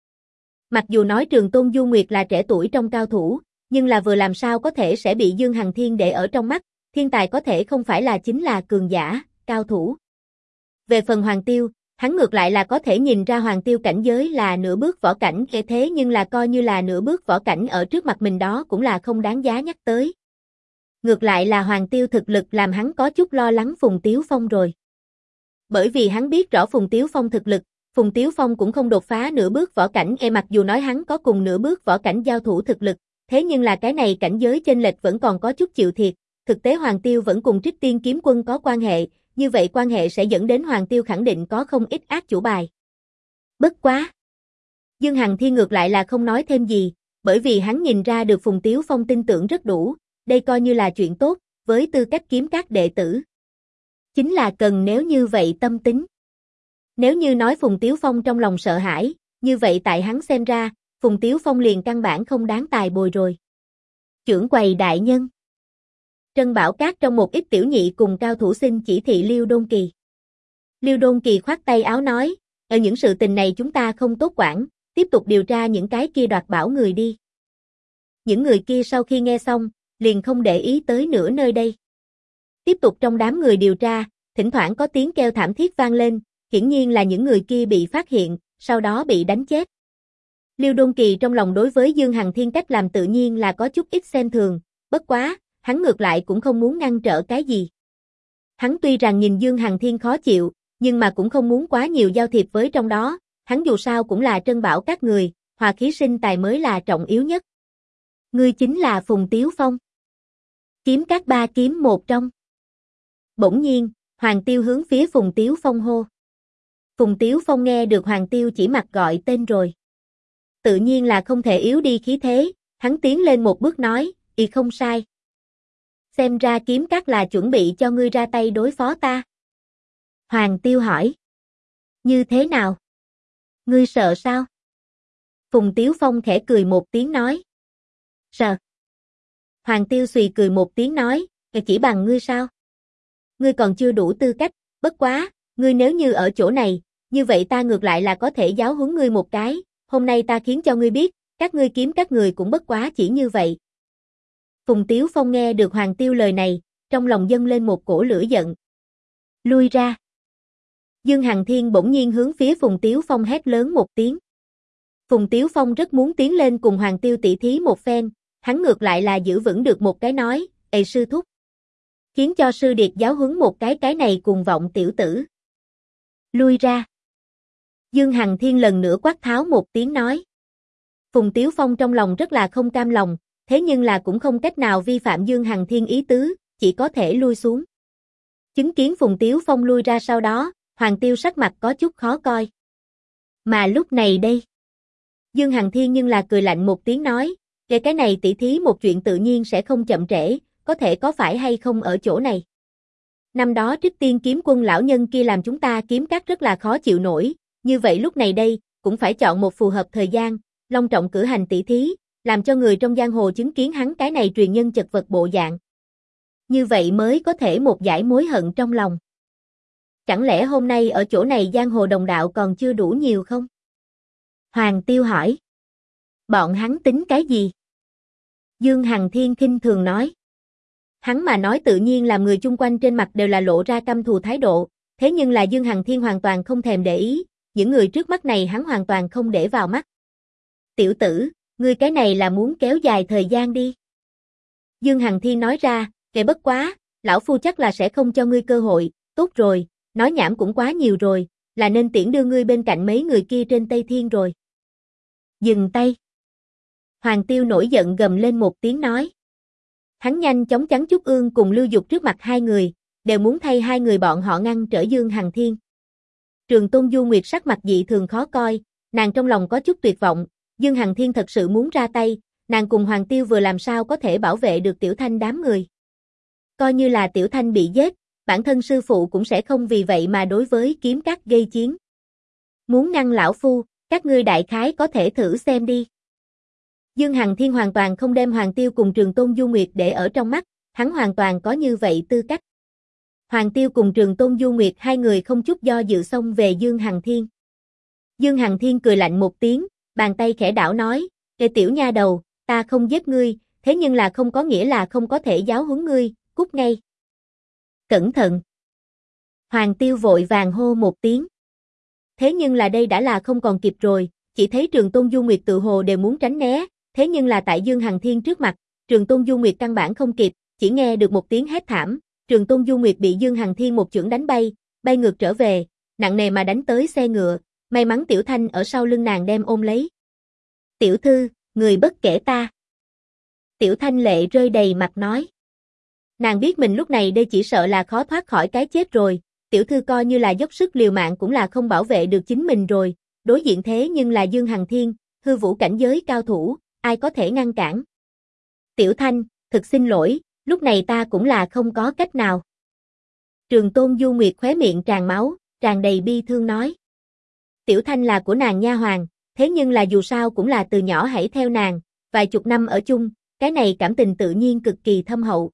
Mặc dù nói Trường Tôn Du Nguyệt là trẻ tuổi trong cao thủ, nhưng là vừa làm sao có thể sẽ bị Dương Hằng Thiên để ở trong mắt, thiên tài có thể không phải là chính là cường giả, cao thủ. Về phần Hoàng Tiêu, hắn ngược lại là có thể nhìn ra Hoàng Tiêu cảnh giới là nửa bước võ cảnh thế nhưng là coi như là nửa bước võ cảnh ở trước mặt mình đó cũng là không đáng giá nhắc tới. Ngược lại là Hoàng Tiêu thực lực làm hắn có chút lo lắng Phùng Tiếu Phong rồi. Bởi vì hắn biết rõ Phùng Tiếu Phong thực lực, Phùng Tiếu Phong cũng không đột phá nửa bước võ cảnh mặc dù nói hắn có cùng nửa bước võ cảnh giao thủ thực lực, thế nhưng là cái này cảnh giới chênh lệch vẫn còn có chút chịu thiệt, thực tế Hoàng Tiêu vẫn cùng Trích Tiên Kiếm Quân có quan hệ, như vậy quan hệ sẽ dẫn đến Hoàng Tiêu khẳng định có không ít ác chủ bài. Bất quá! Dương Hằng Thiên ngược lại là không nói thêm gì, bởi vì hắn nhìn ra được Phùng Tiếu Phong tin tưởng rất đủ, đây coi như là chuyện tốt, với tư cách kiếm các đệ tử. Chính là cần nếu như vậy tâm tính. Nếu như nói Phùng Tiếu Phong trong lòng sợ hãi, như vậy tại hắn xem ra, Phùng Tiếu Phong liền căn bản không đáng tài bồi rồi. Chưởng quầy đại nhân. Trân Bảo Các trong một ít tiểu nhị cùng cao thủ xin chỉ thị Liêu Đôn Kỳ. Liêu Đôn Kỳ khoát tay áo nói, ở những sự tình này chúng ta không tốt quản, tiếp tục điều tra những cái kia đoạt bảo người đi. Những người kia sau khi nghe xong, liền không để ý tới nữa nơi đây. Tiếp tục trong đám người điều tra, thỉnh thoảng có tiếng kêu thảm thiết vang lên, hiển nhiên là những người kia bị phát hiện, sau đó bị đánh chết. Liêu Đôn Kỳ trong lòng đối với Dương Hằng Thiên cách làm tự nhiên là có chút ít xem thường, bất quá, hắn ngược lại cũng không muốn ngăn trở cái gì. Hắn tuy rằng nhìn Dương Hằng Thiên khó chịu, nhưng mà cũng không muốn quá nhiều giao thiệp với trong đó, hắn dù sao cũng là Trân Bảo Các người, hòa khí sinh tài mới là trọng yếu nhất. Ngươi chính là Phùng Tiếu Phong. Kiếm các ba kiếm một trong. Bỗng nhiên, Hoàng Tiêu hướng phía Phùng Tiếu Phong hô. Phùng Tiếu Phong nghe được Hoàng Tiêu chỉ mặt gọi tên rồi. Tự nhiên là không thể yếu đi khí thế, hắn tiến lên một bước nói, không sai. Xem ra kiếm các là chuẩn bị cho ngươi ra tay đối phó ta. Hoàng Tiêu hỏi. Như thế nào? Ngươi sợ sao? Phùng Tiếu Phong khẽ cười một tiếng nói. Sợ. Hoàng Tiêu xùy cười một tiếng nói, chỉ bằng ngươi sao? Ngươi còn chưa đủ tư cách, bất quá, ngươi nếu như ở chỗ này, như vậy ta ngược lại là có thể giáo huấn ngươi một cái, hôm nay ta khiến cho ngươi biết, các ngươi kiếm các người cũng bất quá chỉ như vậy. Phùng Tiếu Phong nghe được Hoàng Tiêu lời này, trong lòng dâng lên một cổ lửa giận. Lui ra. Dương Hằng Thiên bỗng nhiên hướng phía Phùng Tiếu Phong hét lớn một tiếng. Phùng Tiếu Phong rất muốn tiến lên cùng Hoàng Tiêu tỉ thí một phen, hắn ngược lại là giữ vững được một cái nói, sư thúc. Khiến cho sư điệt giáo huấn một cái này cùng vọng tiểu tử. Lui ra. Dương Hằng Thiên lần nữa quát tháo một tiếng nói. Phùng Tiếu Phong trong lòng rất là không cam lòng, thế nhưng là cũng không cách nào vi phạm Dương Hằng Thiên ý tứ, chỉ có thể lui xuống. Chứng kiến Phùng Tiếu Phong lui ra sau đó, Hoàng Tiêu sắc mặt có chút khó coi. Mà lúc này đây, Dương Hằng Thiên nhưng là cười lạnh một tiếng nói, cái này tỉ thí một chuyện tự nhiên sẽ không chậm trễ, có thể có phải hay không ở chỗ này. Năm đó Trích Tiên Kiếm Quân lão nhân kia làm chúng ta kiếm các rất là khó chịu nổi, như vậy lúc này đây, cũng phải chọn một phù hợp thời gian, long trọng cử hành tỉ thí, làm cho người trong giang hồ chứng kiến hắn cái này truyền nhân chật vật bộ dạng. Như vậy mới có thể một giải mối hận trong lòng. Chẳng lẽ hôm nay ở chỗ này giang hồ đồng đạo còn chưa đủ nhiều không? Hoàng Tiêu hỏi. Bọn hắn tính cái gì? Dương Hằng Thiên khinh thường nói. Hắn mà nói tự nhiên làm người chung quanh trên mặt đều là lộ ra căm thù thái độ, thế nhưng là Dương Hằng Thiên hoàn toàn không thèm để ý, những người trước mắt này hắn hoàn toàn không để vào mắt. Tiểu tử, ngươi cái này là muốn kéo dài thời gian đi. Dương Hằng Thiên nói ra, bất quá, lão phu chắc là sẽ không cho ngươi cơ hội, tốt rồi, nói nhảm cũng quá nhiều rồi, là nên tiễn đưa ngươi bên cạnh mấy người kia trên Tây Thiên rồi. Dừng tay. Hoàng Tiêu nổi giận gầm lên một tiếng nói. Hắn nhanh chóng chắn Trúc Ương cùng Lưu Dục trước mặt hai người, đều muốn thay hai người bọn họ ngăn trở Dương Hằng Thiên. Trường Tôn Du Nguyệt sắc mặt dị thường khó coi, nàng trong lòng có chút tuyệt vọng, Dương Hằng Thiên thật sự muốn ra tay, nàng cùng Hoàng Tiêu vừa làm sao có thể bảo vệ được Tiểu Thanh đám người. Coi như là Tiểu Thanh bị giết, bản thân sư phụ cũng sẽ không vì vậy mà đối với kiếm các gây chiến. Muốn ngăn lão phu, Các ngươi đại khái có thể thử xem đi. Dương Hằng Thiên hoàn toàn không đem Hoàng Tiêu cùng Trường Tôn Du Nguyệt để ở trong mắt, hắn hoàn toàn có như vậy tư cách. Hoàng Tiêu cùng Trường Tôn Du Nguyệt hai người không chút do dự xông về Dương Hằng Thiên. Dương Hằng Thiên cười lạnh một tiếng, bàn tay khẽ đảo nói, "Ê tiểu nha đầu, ta không giết ngươi, thế nhưng là không có nghĩa là không có thể giáo huấn ngươi, cút ngay." Cẩn thận! Hoàng Tiêu vội vàng hô một tiếng. Thế nhưng là đây đã là không còn kịp rồi, chỉ thấy Trường Tôn Du Nguyệt tự hồ đều muốn tránh né, thế nhưng là tại Dương Hằng Thiên trước mặt, Trường Tôn Du Nguyệt căn bản không kịp, chỉ nghe được một tiếng hét thảm, Trường Tôn Du Nguyệt bị Dương Hằng Thiên một chưởng đánh bay, bay ngược trở về, nặng nề mà đánh tới xe ngựa, may mắn Tiểu Thanh ở sau lưng nàng đem ôm lấy. "Tiểu thư, người bất kể ta." Tiểu Thanh lệ rơi đầy mặt nói. Nàng biết mình lúc này đây chỉ sợ là khó thoát khỏi cái chết rồi, tiểu thư coi như là dốc sức liều mạng cũng là không bảo vệ được chính mình rồi, đối diện thế nhưng là Dương Hằng Thiên, hư vũ cảnh giới cao thủ, ai có thể ngăn cản. "Tiểu Thanh, thực xin lỗi, lúc này ta cũng là không có cách nào." Trường Tôn Du Nguyệt khóe miệng tràn máu, tràn đầy bi thương nói. Tiểu Thanh là của nàng nha hoàn, thế nhưng là dù sao cũng là từ nhỏ hãy theo nàng, vài chục năm ở chung, cái này cảm tình tự nhiên cực kỳ thâm hậu.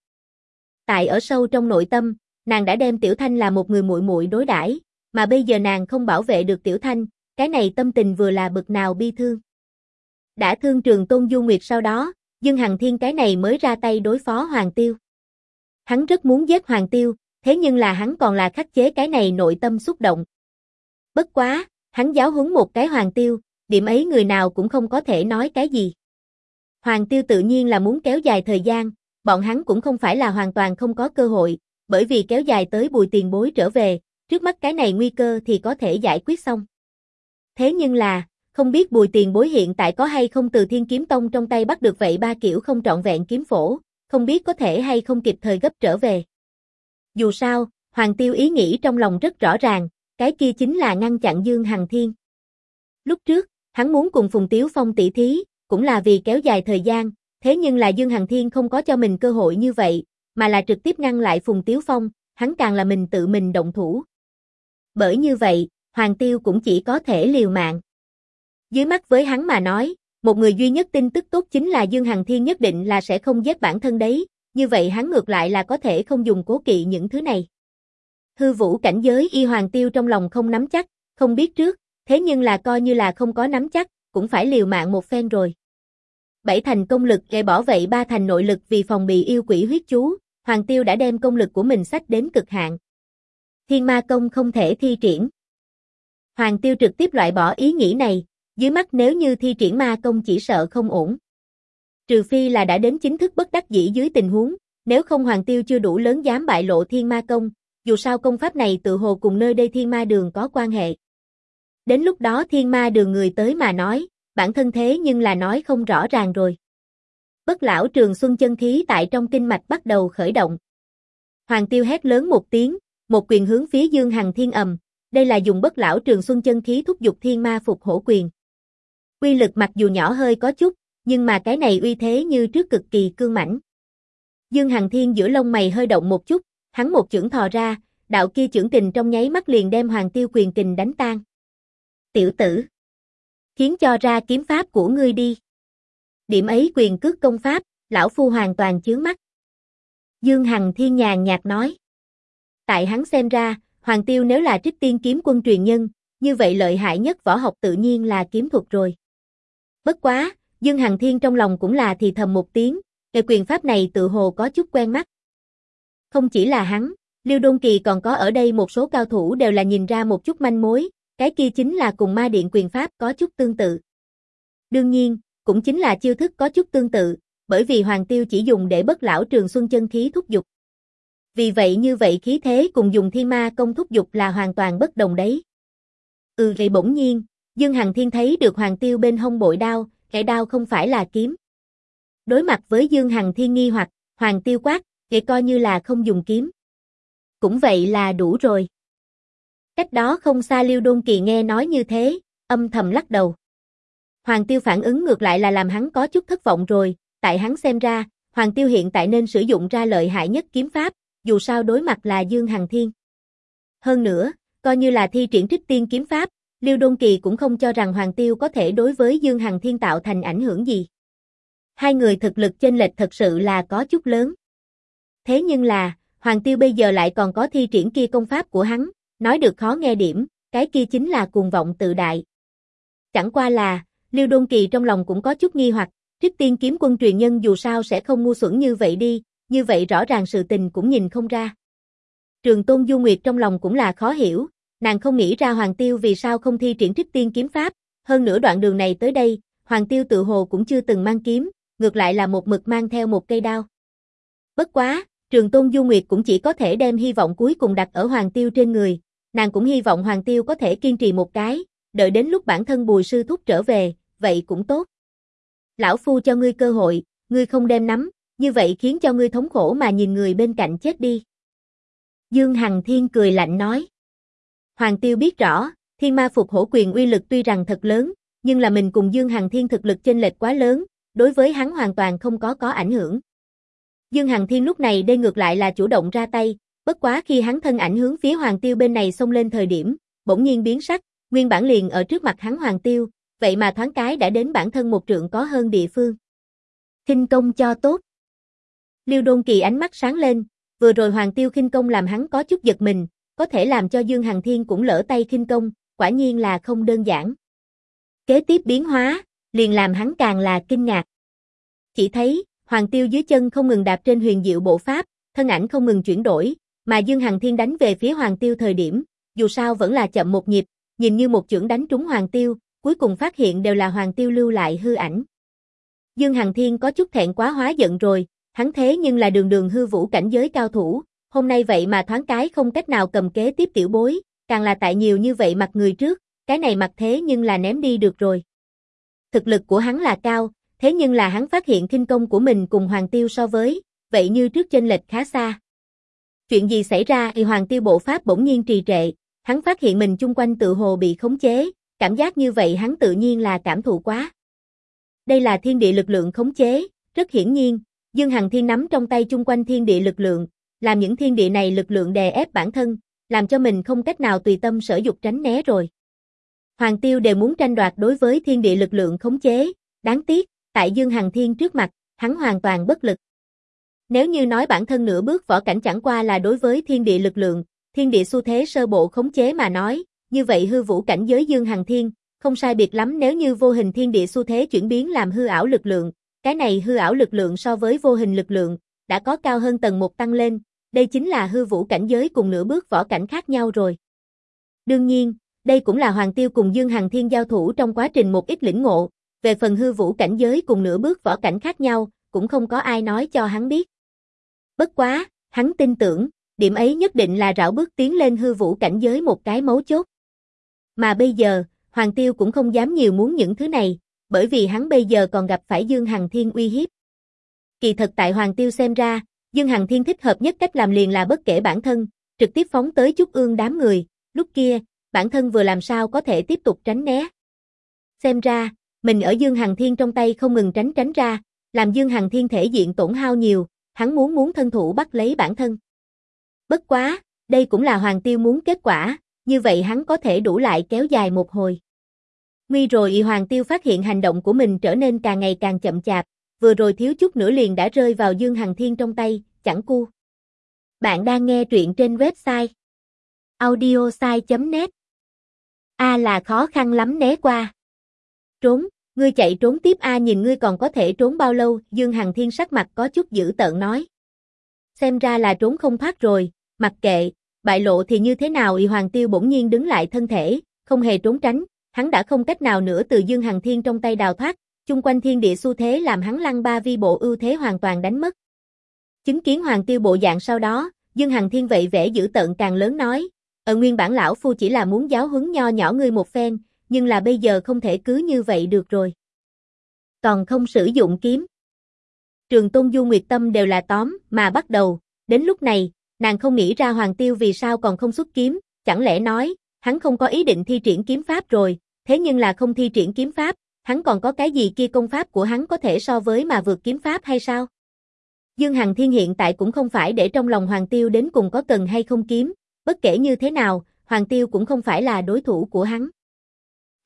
Tại ở sâu trong nội tâm, nàng đã đem Tiểu Thanh là một người muội muội đối đãi, mà bây giờ nàng không bảo vệ được Tiểu Thanh, cái này tâm tình vừa là bực nào bi thương. Đã thương Trường Tôn Du Nguyệt sau đó, Dương Hằng Thiên cái này mới ra tay đối phó Hoàng Tiêu. Hắn rất muốn giết Hoàng Tiêu, thế nhưng là hắn còn là khắc chế cái này nội tâm xúc động. Bất quá, hắn giáo huấn một cái Hoàng Tiêu, điểm ấy người nào cũng không có thể nói cái gì. Hoàng Tiêu tự nhiên là muốn kéo dài thời gian, bọn hắn cũng không phải là hoàn toàn không có cơ hội, bởi vì kéo dài tới Bùi tiền bối trở về, trước mắt cái này nguy cơ thì có thể giải quyết xong. Thế nhưng là, không biết Bùi tiền bối hiện tại có hay không từ Thiên Kiếm Tông trong tay bắt được vậy ba kiểu không trọn vẹn kiếm phổ, không biết có thể hay không kịp thời gấp trở về. Dù sao, Hoàng Tiêu ý nghĩ trong lòng rất rõ ràng, cái kia chính là ngăn chặn Dương Hằng Thiên. Lúc trước, hắn muốn cùng Phùng Tiếu Phong tỷ thí, cũng là vì kéo dài thời gian, thế nhưng là Dương Hằng Thiên không có cho mình cơ hội như vậy, mà là trực tiếp ngăn lại Phùng Tiếu Phong, hắn càng là mình tự mình động thủ. Bởi như vậy, Hoàng Tiêu cũng chỉ có thể liều mạng. Dưới mắt với hắn mà nói, một người duy nhất tin tức tốt chính là Dương Hằng Thiên nhất định là sẽ không giết bản thân đấy, như vậy hắn ngược lại là có thể không dùng cố kỵ những thứ này. Hư vũ cảnh giới y Hoàng Tiêu trong lòng không nắm chắc, không biết trước, thế nhưng là coi như là không có nắm chắc, cũng phải liều mạng một phen rồi. 7 thành công lực gây bỏ vậy 3 thành nội lực vì phòng bị yêu quỷ huyết chú, Hoàng Tiêu đã đem công lực của mình xách đến cực hạn. Thiên ma công không thể thi triển. Hoàng Tiêu trực tiếp loại bỏ ý nghĩ này, dưới mắt nếu như thi triển ma công chỉ sợ không ổn. Trừ phi là đã đến chính thức bất đắc dĩ dưới tình huống, nếu không Hoàng Tiêu chưa đủ lớn dám bại lộ thiên ma công, dù sao công pháp này tự hồ cùng nơi đây thiên ma đường có quan hệ. Đến lúc đó thiên ma đường người tới mà nói, bản thân thế nhưng là nói không rõ ràng rồi. Bất lão trường xuân chân khí tại trong kinh mạch bắt đầu khởi động. Hoàng Tiêu hét lớn một tiếng, một quyền hướng phía Dương Hằng Thiên ầm, đây là dùng bất lão trường xuân chân khí thúc giục thiên ma phục hổ quyền. Uy lực mặc dù nhỏ hơi có chút, nhưng mà cái này uy thế như trước cực kỳ cương mãnh. Dương Hằng Thiên giữa lông mày hơi động một chút, hắn một chưởng thò ra, đạo kia chưởng kình trong nháy mắt liền đem Hoàng Tiêu quyền kình đánh tan. Tiểu tử, khiến cho ra kiếm pháp của ngươi đi. Điểm ấy quyền cước công pháp, lão phu hoàn toàn chướng mắt. Dương Hằng Thiên nhàn nhạt nói. Tại hắn xem ra, Hoàng Tiêu nếu là Trích Tiên kiếm quân truyền nhân, như vậy lợi hại nhất võ học tự nhiên là kiếm thuật rồi. Bất quá, Dương Hằng Thiên trong lòng cũng là thì thầm một tiếng, cái quyền pháp này tự hồ có chút quen mắt. Không chỉ là hắn, Liêu Đôn Kỳ còn có ở đây một số cao thủ đều là nhìn ra một chút manh mối, cái kia chính là cùng ma điện quyền pháp có chút tương tự. Đương nhiên, cũng chính là chiêu thức có chút tương tự, bởi vì Hoàng Tiêu chỉ dùng để bất lão trường xuân chân khí thúc dục. Vì vậy như vậy khí thế cùng dùng thiên ma công thúc dục là hoàn toàn bất đồng đấy. Vậy bỗng nhiên, Dương Hằng Thiên thấy được Hoàng Tiêu bên hông bội đao, cái đao không phải là kiếm. Đối mặt với Dương Hằng Thiên nghi hoặc, Hoàng Tiêu quát, vậy coi như là không dùng kiếm. Cũng vậy là đủ rồi. Cách đó không xa Liêu Đôn Kỳ nghe nói như thế, âm thầm lắc đầu. Hoàng Tiêu phản ứng ngược lại là làm hắn có chút thất vọng rồi, tại hắn xem ra, Hoàng Tiêu hiện tại nên sử dụng ra lợi hại nhất kiếm pháp, dù sao đối mặt là Dương Hằng Thiên. Hơn nữa, coi như là thi triển Trích Tiên kiếm pháp, Liêu Đôn Kỳ cũng không cho rằng Hoàng Tiêu có thể đối với Dương Hằng Thiên tạo thành ảnh hưởng gì. Hai người thực lực chênh lệch thật sự là có chút lớn. Thế nhưng là, Hoàng Tiêu bây giờ lại còn có thi triển kia công pháp của hắn, nói được khó nghe điểm, cái kia chính là cuồng vọng tự đại. Chẳng qua là, Liêu Đôn Kỳ trong lòng cũng có chút nghi hoặc, Trích Tiên kiếm quân truyền nhân dù sao sẽ không ngu xuẩn như vậy đi, như vậy rõ ràng sự tình cũng nhìn không ra. Trường Tôn Du Nguyệt trong lòng cũng là khó hiểu, nàng không nghĩ ra Hoàng Tiêu vì sao không thi triển Trích Tiên kiếm pháp, hơn nữa đoạn đường này tới đây, Hoàng Tiêu tự hồ cũng chưa từng mang kiếm, ngược lại là một mực mang theo một cây đao. Bất quá, Trường Tôn Du Nguyệt cũng chỉ có thể đem hy vọng cuối cùng đặt ở Hoàng Tiêu trên người, nàng cũng hy vọng Hoàng Tiêu có thể kiên trì một cái, đợi đến lúc bản thân Bùi sư thúc trở về, vậy cũng tốt. Lão Phu cho ngươi cơ hội, ngươi không đem nắm, như vậy khiến cho ngươi thống khổ mà nhìn người bên cạnh chết đi. Dương Hằng Thiên cười lạnh nói. Hoàng Tiêu biết rõ, Thiên Ma Phục Hổ Quyền uy lực tuy rằng thật lớn, nhưng là mình cùng Dương Hằng Thiên thực lực chênh lệch quá lớn, đối với hắn hoàn toàn không có ảnh hưởng. Dương Hằng Thiên lúc này đây ngược lại là chủ động ra tay, bất quá khi hắn thân ảnh hướng phía Hoàng Tiêu bên này xông lên thời điểm, bỗng nhiên biến sắc, nguyên bản liền ở trước mặt hắn Hoàng Tiêu, vậy mà thoáng cái đã đến bản thân một trượng có hơn địa phương. Khinh công cho tốt. Liêu Đôn Kỳ ánh mắt sáng lên, vừa rồi Hoàng Tiêu khinh công làm hắn có chút giật mình, có thể làm cho Dương Hằng Thiên cũng lỡ tay khinh công, quả nhiên là không đơn giản. Kế tiếp biến hóa, liền làm hắn càng là kinh ngạc. Chỉ thấy, Hoàng Tiêu dưới chân không ngừng đạp trên huyền diệu bộ pháp, thân ảnh không ngừng chuyển đổi, mà Dương Hằng Thiên đánh về phía Hoàng Tiêu thời điểm, dù sao vẫn là chậm một nhịp, nhìn như một chưởng đánh trúng Hoàng Tiêu, cuối cùng phát hiện đều là Hoàng Tiêu lưu lại hư ảnh. Dương Hằng Thiên có chút thẹn quá hóa giận rồi, hắn thế nhưng là đường đường hư vũ cảnh giới cao thủ, hôm nay vậy mà thoáng cái không cách nào cầm kế tiếp tiểu bối, càng là tại nhiều như vậy mặt người trước, cái này mặt thế nhưng là ném đi được rồi. Thực lực của hắn là cao, thế nhưng là hắn phát hiện khinh công của mình cùng Hoàng Tiêu so với, vậy như trước chênh lệch khá xa. Chuyện gì xảy ra thì Hoàng Tiêu bộ pháp bỗng nhiên trì trệ, hắn phát hiện mình chung quanh tự hồ bị khống chế, cảm giác như vậy hắn tự nhiên là cảm thụ quá. Đây là thiên địa lực lượng khống chế, rất hiển nhiên, Dương Hằng Thiên nắm trong tay chung quanh thiên địa lực lượng, làm những thiên địa này lực lượng đè ép bản thân, làm cho mình không cách nào tùy tâm sở dục tránh né rồi. Hoàng Tiêu đều muốn tranh đoạt đối với thiên địa lực lượng khống chế, đáng tiếc, tại Dương Hằng Thiên trước mặt, hắn hoàn toàn bất lực. Nếu như nói bản thân nửa bước võ cảnh chẳng qua là đối với thiên địa lực lượng, thiên địa xu thế sơ bộ khống chế mà nói, như vậy hư vũ cảnh giới Dương Hằng Thiên, không sai biệt lắm nếu như vô hình thiên địa xu thế chuyển biến làm hư ảo lực lượng, cái này hư ảo lực lượng so với vô hình lực lượng, đã có cao hơn tầng một tăng lên, đây chính là hư vũ cảnh giới cùng nửa bước võ cảnh khác nhau rồi. Đương nhiên, đây cũng là Hoàng Tiêu cùng Dương Hằng Thiên giao thủ trong quá trình một ít lĩnh ngộ, về phần hư vũ cảnh giới cùng nửa bước võ cảnh khác nhau, cũng không có ai nói cho hắn biết. Bất quá, hắn tin tưởng, điểm ấy nhất định là rảo bước tiến lên hư vũ cảnh giới một cái mấu chốt. Mà bây giờ, Hoàng Tiêu cũng không dám nhiều muốn những thứ này, bởi vì hắn bây giờ còn gặp phải Dương Hằng Thiên uy hiếp. Kỳ thật tại Hoàng Tiêu xem ra, Dương Hằng Thiên thích hợp nhất cách làm liền là bất kể bản thân, trực tiếp phóng tới Trúc Ương đám người, lúc kia, bản thân vừa làm sao có thể tiếp tục tránh né. Xem ra, mình ở Dương Hằng Thiên trong tay không ngừng tránh ra, làm Dương Hằng Thiên thể diện tổn hao nhiều, hắn muốn thân thủ bắt lấy bản thân. Bất quá, đây cũng là Hoàng Tiêu muốn kết quả, như vậy hắn có thể đủ lại kéo dài một hồi. Nguy rồi Hoàng Tiêu phát hiện hành động của mình trở nên càng ngày càng chậm chạp, vừa rồi thiếu chút nữa liền đã rơi vào Dương Hằng Thiên trong tay, chẳng cu. Bạn đang nghe truyện trên website audiosai.net. Là khó khăn lắm né qua. Trốn, ngươi chạy trốn tiếp nhìn ngươi còn có thể trốn bao lâu, Dương Hằng Thiên sắc mặt có chút dữ tợn nói. Xem ra là trốn không thoát rồi, mặc kệ, bại lộ thì như thế nào Hoàng Tiêu bỗng nhiên đứng lại thân thể, không hề trốn tránh, hắn đã không cách nào nữa từ Dương Hằng Thiên trong tay đào thoát, chung quanh thiên địa xu thế làm hắn lăng ba vi bộ ưu thế hoàn toàn đánh mất. Chứng kiến Hoàng Tiêu bộ dạng sau đó, Dương Hằng Thiên vậy vẻ dữ tợn càng lớn nói, nguyên bản lão phu chỉ là muốn giáo huấn nho nhỏ ngươi một phen, nhưng là bây giờ không thể cứ như vậy được rồi. Còn không sử dụng kiếm. Trường Tôn Du Nguyệt tâm đều là tóm mà bắt đầu, đến lúc này, nàng không nghĩ ra Hoàng Tiêu vì sao còn không xuất kiếm, chẳng lẽ nói, hắn không có ý định thi triển kiếm pháp rồi, thế nhưng là không thi triển kiếm pháp, hắn còn có cái gì kia công pháp của hắn có thể so với mà vượt kiếm pháp hay sao? Dương Hằng Thiên hiện tại cũng không phải để trong lòng Hoàng Tiêu đến cùng có cần hay không kiếm, bất kể như thế nào, Hoàng Tiêu cũng không phải là đối thủ của hắn.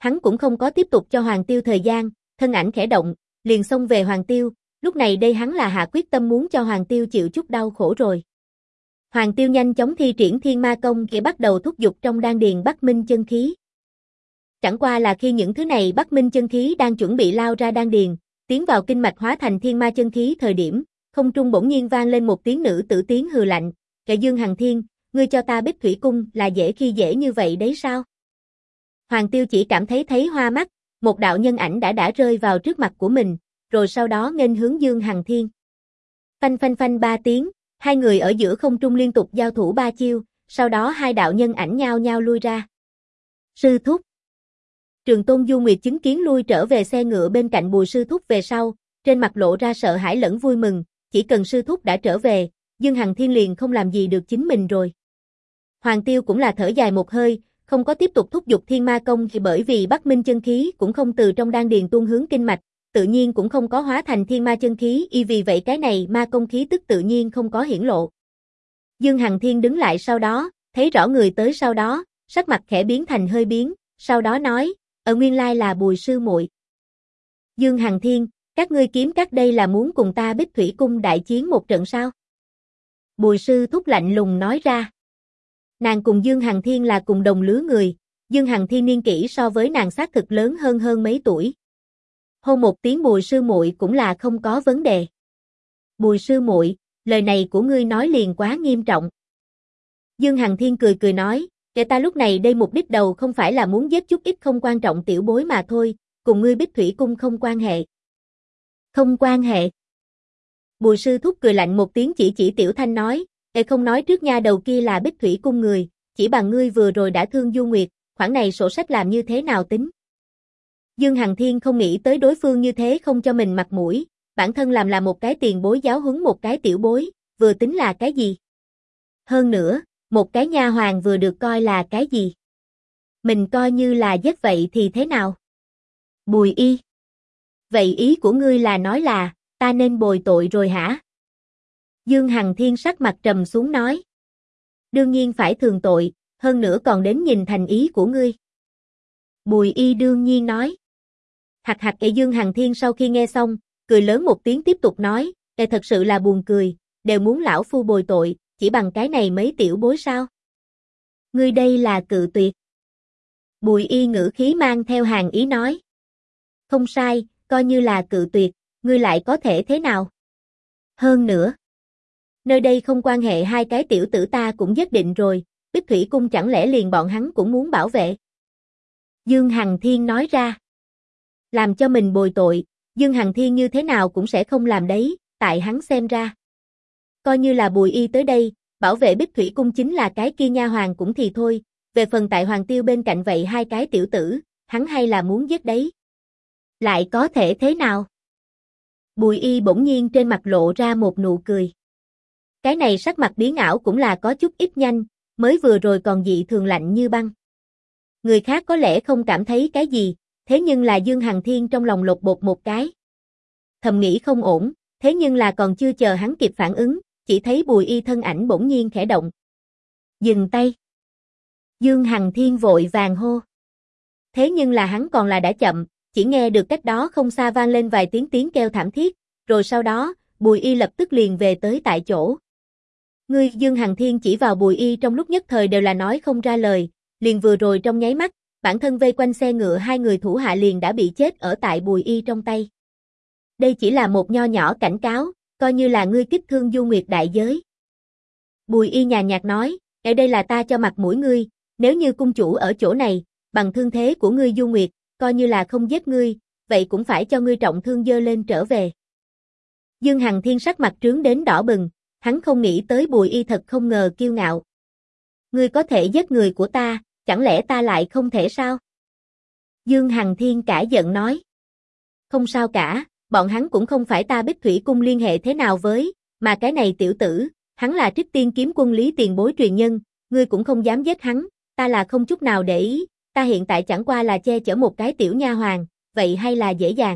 Hắn cũng không có tiếp tục cho Hoàng Tiêu thời gian, thân ảnh khẽ động, liền xông về Hoàng Tiêu, lúc này đây hắn là hạ quyết tâm muốn cho Hoàng Tiêu chịu chút đau khổ rồi. Hoàng Tiêu nhanh chóng thi triển Thiên Ma Công kia bắt đầu thúc giục trong đan điền Bắc Minh chân khí. Chẳng qua là khi những thứ này Bắc Minh chân khí đang chuẩn bị lao ra đan điền, tiến vào kinh mạch hóa thành Thiên Ma chân khí thời điểm, không trung bỗng nhiên vang lên một tiếng nữ tử tiếng hừ lạnh, "Kẻ Dương Hằng Thiên, ngươi cho ta Bích Thủy Cung là dễ khi dễ như vậy đấy sao?" Hoàng Tiêu chỉ cảm thấy hoa mắt, một đạo nhân ảnh đã rơi vào trước mặt của mình, rồi sau đó nghênh hướng Dương Hằng Thiên. Phanh phanh phanh 3 tiếng, hai người ở giữa không trung liên tục giao thủ 3 chiêu, sau đó hai đạo nhân ảnh nhao nhao lui ra. Sư thúc. Trường Tôn Du Nguyệt chứng kiến lui trở về xe ngựa bên cạnh Bùi sư thúc về sau, trên mặt lộ ra sợ hãi lẫn vui mừng, chỉ cần sư thúc đã trở về, Dương Hằng Thiên liền không làm gì được chính mình rồi. Hoàng Tiêu cũng là thở dài một hơi, không có tiếp tục thúc giục Thiên Ma Công thì bởi vì Bắc Minh chân khí cũng không từ trong đan điền tuôn hướng kinh mạch, tự nhiên cũng không có hóa thành Thiên Ma chân khí, vì vậy cái này ma công khí tức tự nhiên không có hiển lộ. Dương Hằng Thiên đứng lại sau đó, thấy rõ người tới sau đó, sắc mặt khẽ biến thành hơi biến, sau đó nói, nguyên lai là Bùi sư muội. Dương Hằng Thiên, các ngươi kiếm các đây là muốn cùng ta Bích Thủy Cung đại chiến một trận sao? Bùi sư thúc lạnh lùng nói ra. Nàng cùng Dương Hằng Thiên là cùng đồng lứa người, Dương Hằng Thiên niên kỷ so với nàng xác thực lớn hơn mấy tuổi. Hô một tiếng Bùi sư muội cũng là không có vấn đề. Bùi sư muội, lời này của ngươi nói liền quá nghiêm trọng. Dương Hằng Thiên cười nói, kể ta lúc này đây mục đích đầu không phải là muốn giết chút ít không quan trọng tiểu bối mà thôi, cùng ngươi Bích Thủy Cung không quan hệ. Không quan hệ. Bùi sư thúc cười lạnh một tiếng chỉ Tiểu Thanh nói, không nói trước nha đầu kia là Bích Thủy Cung người, chỉ bằng ngươi vừa rồi đã thương Du Nguyệt, khoản này sổ sách làm như thế nào tính? Dương Hằng Thiên không nghĩ tới đối phương như thế không cho mình mặt mũi, bản thân làm là một cái tiền bối giáo huấn một cái tiểu bối, vừa tính là cái gì? Hơn nữa, một cái nha hoàn vừa được coi là cái gì? Mình coi như là giết vậy thì thế nào? Bùi y. Vậy ý của ngươi là nói là, ta nên bồi tội rồi hả? Dương Hằng Thiên sắc mặt trầm xuống nói. Đương nhiên phải thường tội, hơn nữa còn đến nhìn thành ý của ngươi. Bùi y đương nhiên nói. Hạc Dương Hằng Thiên sau khi nghe xong, cười lớn một tiếng tiếp tục nói, thật sự là buồn cười, đều muốn lão phu bồi tội, chỉ bằng cái này mấy tiểu bối sao? Ngươi đây là cự tuyệt. Bùi y ngữ khí mang theo hàn ý nói. Không sai, coi như là cự tuyệt, ngươi lại có thể thế nào? Hơn nữa, nơi đây không quan hệ hai cái tiểu tử ta cũng nhất định rồi, Bích Thủy Cung chẳng lẽ liền bọn hắn cũng muốn bảo vệ? Dương Hằng Thiên nói ra. Làm cho mình bồi tội, Dương Hằng Thiên như thế nào cũng sẽ không làm đấy, tại hắn xem ra. Coi như là Bùi y tới đây, bảo vệ Bích Thủy Cung chính là cái kia nha hoàng cũng thì thôi, về phần tại Hoàng Tiêu bên cạnh vậy hai cái tiểu tử, hắn hay là muốn giết đấy. Lại có thể thế nào? Bùi y bỗng nhiên trên mặt lộ ra một nụ cười. Cái này sắc mặt biến ảo cũng là có chút ít nhanh, mới vừa rồi còn dị thường lạnh như băng. Người khác có lẽ không cảm thấy cái gì, thế nhưng là Dương Hằng Thiên trong lòng lột bột một cái. Thầm nghĩ không ổn, thế nhưng là còn chưa chờ hắn kịp phản ứng, chỉ thấy Bùi y thân ảnh bỗng nhiên khẽ động. Dừng tay. Dương Hằng Thiên vội vàng hô. Thế nhưng là hắn còn là đã chậm, chỉ nghe được cách đó không xa vang lên vài tiếng kêu thảm thiết, rồi sau đó, Bùi y lập tức liền về tới tại chỗ. Ngươi Dương Hằng Thiên chỉ vào Bùi y trong lúc nhất thời đều là nói không ra lời, liền vừa rồi trong nháy mắt, bản thân vây quanh xe ngựa hai người thủ hạ liền đã bị chết ở tại Bùi y trong tay. Đây chỉ là một nho nhỏ cảnh cáo, coi như là ngươi kích thương Du Nguyệt đại giới. Bùi y nhàn nhạt nói, ở đây là ta cho mặt mũi ngươi, nếu như cung chủ ở chỗ này, bằng thương thế của ngươi Du Nguyệt, coi như là không giết ngươi, vậy cũng phải cho ngươi trọng thương dơ lên trở về. Dương Hằng Thiên sắc mặt trướng đến đỏ bừng, hắn không nghĩ tới Bùi y thật không ngờ kiêu ngạo. Ngươi có thể giết người của ta, chẳng lẽ ta lại không thể sao? Dương Hằng Thiên cả giận nói. Không sao cả, bọn hắn cũng không phải ta Bích Thủy Cung liên hệ thế nào với, mà cái này tiểu tử, hắn là Trích Tiên Kiếm Quân Lý tiền bối truyền nhân, ngươi cũng không dám giết hắn, ta là không chút nào để ý, ta hiện tại chẳng qua là che chở một cái tiểu nha hoàn, vậy hay là dễ dàng.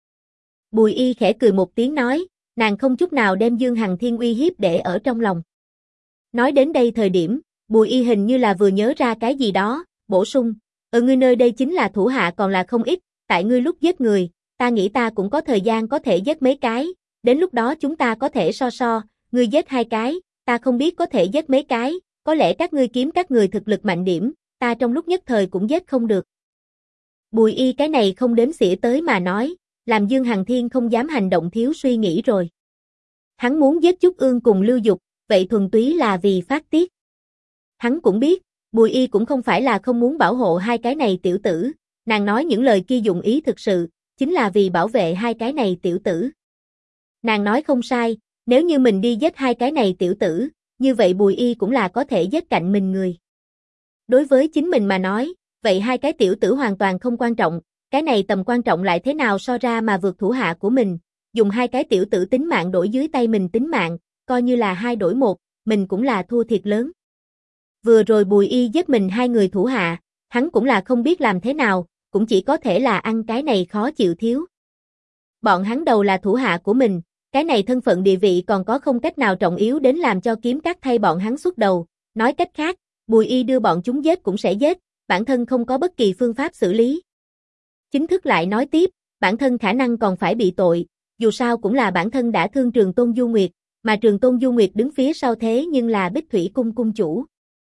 Bùi y khẽ cười một tiếng nói, nàng không chút nào đem Dương Hằng Thiên uy hiếp để ở trong lòng. Nói đến đây thời điểm, Bùi y hình như là vừa nhớ ra cái gì đó, bổ sung, Ở ngươi nơi đây chính là thủ hạ còn là không ít, tại ngươi lúc giết người, ta nghĩ ta cũng có thời gian có thể giết mấy cái, đến lúc đó chúng ta có thể so, ngươi giết 2 cái, ta không biết có thể giết mấy cái, có lẽ các ngươi kiếm các người thực lực mạnh điểm, ta trong lúc nhất thời cũng giết không được. Bùi Y cái này không đếm xỉa tới mà nói, làm Dương Hằng Thiên không dám hành động thiếu suy nghĩ rồi. Hắn muốn giết Trúc Ương cùng Lưu Dục, vậy thuần túy là vì phát tiết. Hắn cũng biết, Bùi Y cũng không phải là không muốn bảo hộ 2 cái này tiểu tử, nàng nói những lời kia dụng ý thực sự, chính là vì bảo vệ 2 cái này tiểu tử. Nàng nói không sai, nếu như mình đi giết 2 cái này tiểu tử, như vậy Bùi Y cũng là có thể giết cạnh mình người. Đối với chính mình mà nói, vậy 2 cái tiểu tử hoàn toàn không quan trọng, cái này tầm quan trọng lại thế nào so ra mà vượt thủ hạ của mình, dùng 2 cái tiểu tử tính mạng đổi dưới tay mình tính mạng, coi như là 2 đổi 1, mình cũng là thua thiệt lớn. Vừa rồi Bùi Y giết mình 2 người thủ hạ, hắn cũng là không biết làm thế nào, cũng chỉ có thể là ăn cái này khó chịu thiếu. Bọn hắn đầu là thủ hạ của mình, cái này thân phận địa vị còn có không cách nào trọng yếu đến làm cho kiếm các thay bọn hắn xuất đầu, nói cách khác, Bùi Y đưa bọn chúng giết cũng sẽ giết, bản thân không có bất kỳ phương pháp xử lý. Chính thức lại nói tiếp, bản thân khả năng còn phải bị tội, dù sao cũng là bản thân đã thương Trường Tôn Du Nguyệt, mà Trường Tôn Du Nguyệt đứng phía sau thế nhưng là Bích Thủy Cung cung chủ.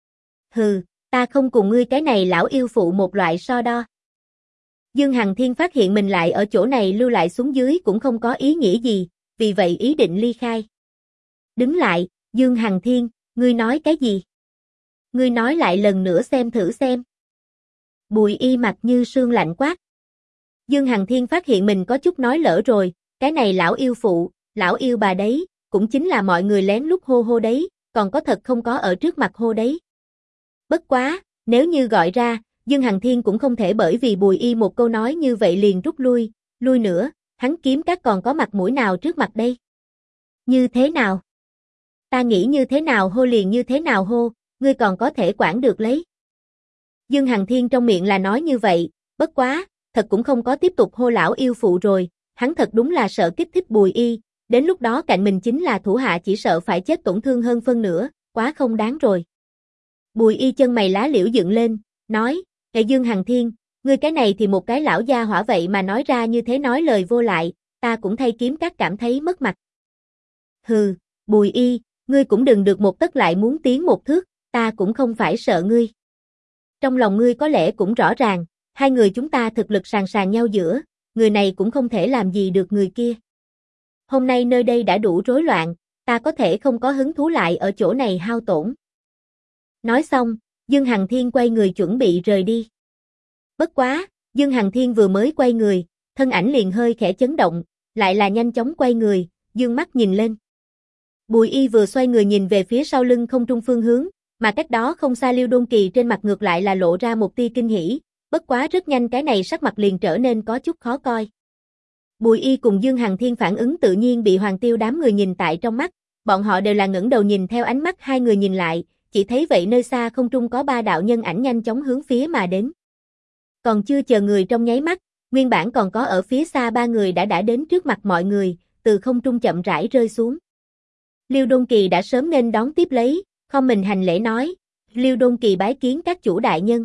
Hừ, ta không cùng ngươi cái này lão yêu phụ một loại so đo. Dương Hằng Thiên phát hiện mình lại ở chỗ này lưu lại xuống dưới cũng không có ý nghĩa gì, vì vậy ý định ly khai. Đứng lại, Dương Hằng Thiên, ngươi nói cái gì? Ngươi nói lại lần nữa xem thử xem. Bùi Y mặt như sương lạnh quát. Dương Hằng Thiên phát hiện mình có chút nói lỡ rồi, cái này lão yêu phụ, lão yêu bà đấy, cũng chính là mọi người lén lút hô hô đấy, còn có thật không có ở trước mặt hô đấy. Bất quá, nếu như gọi ra, Dương Hằng Thiên cũng không thể bởi vì Bùi Y một câu nói như vậy liền rút lui nữa, hắn kiếm các còn có mặt mũi nào trước mặt đây? Như thế nào? Ta nghĩ như thế nào hô liền như thế nào hô, ngươi còn có thể quản được lấy. Dương Hằng Thiên trong miệng là nói như vậy, bất quá, thật cũng không có tiếp tục hô lão yêu phụ rồi, hắn thật đúng là sợ kích thích Bùi Y, đến lúc đó cạnh mình chính là thủ hạ chỉ sợ phải chết tổn thương hơn phân nửa, quá không đáng rồi. Bùi Y chân mày lá liễu dựng lên, nói, "Kệ Dương Hằng Thiên, ngươi cái này thì một cái lão gia hỏa vậy mà nói ra như thế nói lời vô lại, ta cũng thay kiếm các cảm thấy mất mặt." Hừ, Bùi Y, ngươi cũng đừng được một tấc lại muốn tiến một thước, ta cũng không phải sợ ngươi. Trong lòng ngươi có lẽ cũng rõ ràng, 2 người chúng ta thực lực sàn sàn nhau giữa, người này cũng không thể làm gì được người kia. Hôm nay nơi đây đã đủ rối loạn, ta có thể không có hứng thú lại ở chỗ này hao tổn. Nói xong, Dương Hằng Thiên quay người chuẩn bị rời đi. Bất quá, Dương Hằng Thiên vừa mới quay người, thân ảnh liền hơi khẽ chấn động, lại là nhanh chóng quay người, dương mắt nhìn lên. Bùi Y vừa xoay người nhìn về phía sau lưng không trung phương hướng, mà cách đó không xa Liêu Đôn Kỳ trên mặt ngược lại là lộ ra một tia kinh hỉ, bất quá rất nhanh cái này sắc mặt liền trở nên có chút khó coi. Bùi Y cùng Dương Hằng Thiên phản ứng tự nhiên bị Hoàng Tiêu đám người nhìn tại trong mắt, bọn họ đều là ngẩng đầu nhìn theo ánh mắt 2 người nhìn lại, chỉ thấy vậy nơi xa không trung có 3 đạo nhân ảnh nhanh chóng hướng phía mà đến. Còn chưa chờ người trong nháy mắt, nguyên bản còn có ở phía xa 3 người đã đến trước mặt mọi người, từ không trung chậm rãi rơi xuống. Liêu Đôn Kỳ đã sớm nên đón tiếp lấy, không mình hành lễ nói, Liêu Đôn Kỳ bái kiến các chủ đại nhân.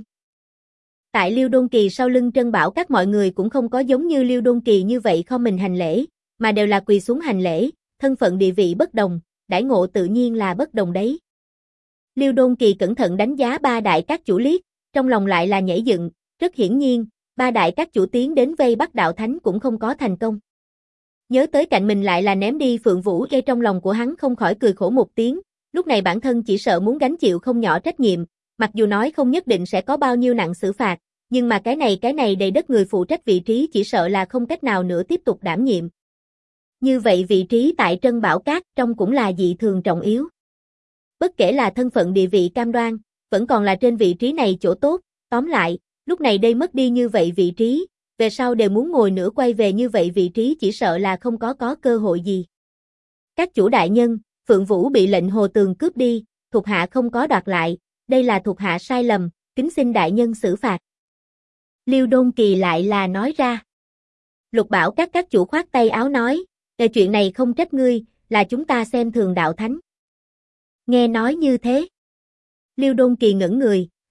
Tại Liêu Đôn Kỳ sau lưng Trân Bảo các mọi người cũng không có giống như Liêu Đôn Kỳ như vậy không mình hành lễ, mà đều là quỳ xuống hành lễ, thân phận địa vị bất đồng, đãi ngộ tự nhiên là bất đồng đấy. Liêu Đôn Kỳ cẩn thận đánh giá 3 đại các chủ liếc, trong lòng lại là nhảy dựng, rất hiển nhiên, 3 đại các chủ tiến đến vây bắt đạo thánh cũng không có thành công. Nhớ tới cạnh mình lại là ném đi Phượng Vũ gây trong lòng của hắn không khỏi cười khổ một tiếng, lúc này bản thân chỉ sợ muốn gánh chịu không nhỏ trách nhiệm, mặc dù nói không nhất định sẽ có bao nhiêu nặng xử phạt, nhưng mà cái này đầy đất người phụ trách vị trí chỉ sợ là không cách nào nữa tiếp tục đảm nhiệm. Như vậy vị trí tại Trân Bảo Các trong cũng là dị thường trọng yếu. Bất kể là thân phận địa vị cam đoan, vẫn còn là trên vị trí này chỗ tốt, tóm lại, lúc này đây mất đi như vậy vị trí, về sau đều muốn ngồi nữa quay về như vậy vị trí chỉ sợ là không có cơ hội gì. Các chủ đại nhân, Phượng Vũ bị lệnh Hồ Tường cướp đi, thuộc hạ không có đoạt lại, đây là thuộc hạ sai lầm, kính xin đại nhân xử phạt. Liêu Đôn Kỳ lại là nói ra. Lục Bảo các chủ khoát tay áo nói, "Về chuyện này không trách ngươi, là chúng ta xem thường đạo thánh." Nghe nói như thế, Liêu Đôn Kỳ ngẩn người,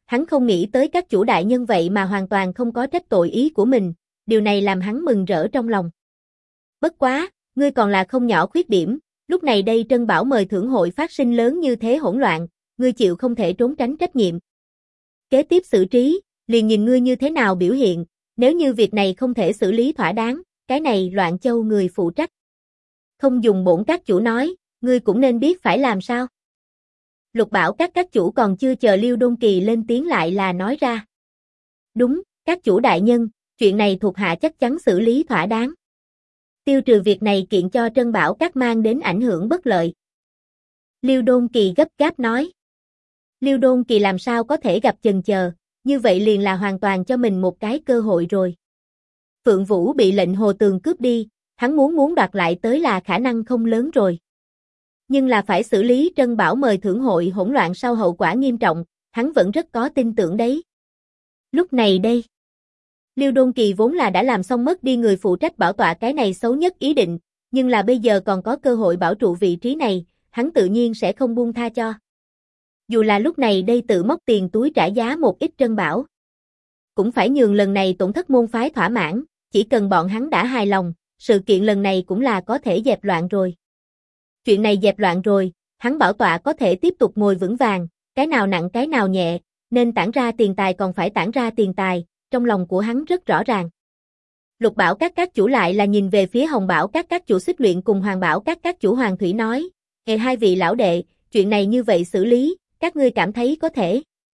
hắn không nghĩ tới các chủ đại nhân vậy mà hoàn toàn không có trách tội ý của mình, điều này làm hắn mừng rỡ trong lòng. Bất quá, ngươi còn là không nhỏ khuyết điểm, lúc này đây Trân Bảo mời thưởng hội phát sinh lớn như thế hỗn loạn, ngươi chịu không thể trốn tránh trách nhiệm. Kế tiếp xử trí, liền nhìn ngươi như thế nào biểu hiện, nếu như việc này không thể xử lý thỏa đáng, cái này Loạn Châu người phụ trách. Không dùng bổn các chủ nói, ngươi cũng nên biết phải làm sao. Lục Bảo các chủ còn chưa chờ Liêu Đôn Kỳ lên tiếng lại là nói ra. Đúng, các chủ đại nhân, chuyện này thuộc hạ chắc chắn xử lý thỏa đáng. Tiêu trừ việc này kiện cho Trân Bảo các mang đến ảnh hưởng bất lợi. Liêu Đôn Kỳ gấp gáp nói. Liêu Đôn Kỳ làm sao có thể gặp chần chờ, như vậy liền là hoàn toàn cho mình một cái cơ hội rồi. Phượng Vũ bị lệnh Hồ Tường cướp đi, hắn muốn đoạt lại tới là khả năng không lớn rồi. Nhưng là phải xử lý Trân Bảo mời thưởng hội hỗn loạn sau hậu quả nghiêm trọng, hắn vẫn rất có tin tưởng đấy. Lúc này đây, Liêu Đôn Kỳ vốn là đã làm xong mất đi người phụ trách bảo tọa cái này xấu nhất ý định, nhưng là bây giờ còn có cơ hội bảo trụ vị trí này, hắn tự nhiên sẽ không buông tha cho. Dù là lúc này đây tự móc tiền túi trả giá một ít Trân Bảo, cũng phải nhường lần này tổn thất môn phái thỏa mãn, chỉ cần bọn hắn đã hài lòng, sự kiện lần này cũng là có thể dẹp loạn rồi. Chuyện này dẹp loạn rồi, hắn bảo tọa có thể tiếp tục ngồi vững vàng, cái nào nặng cái nào nhẹ, nên tản ra tiền tài còn phải tản ra tiền tài, trong lòng của hắn rất rõ ràng. Lục Bảo các chủ lại là nhìn về phía Hồng Bảo các chủ Xích Luyện cùng Hoàng Bảo các chủ Hoàng Thủy nói, hai vị lão đệ, chuyện này như vậy xử lý, các ngươi cảm thấy có thể.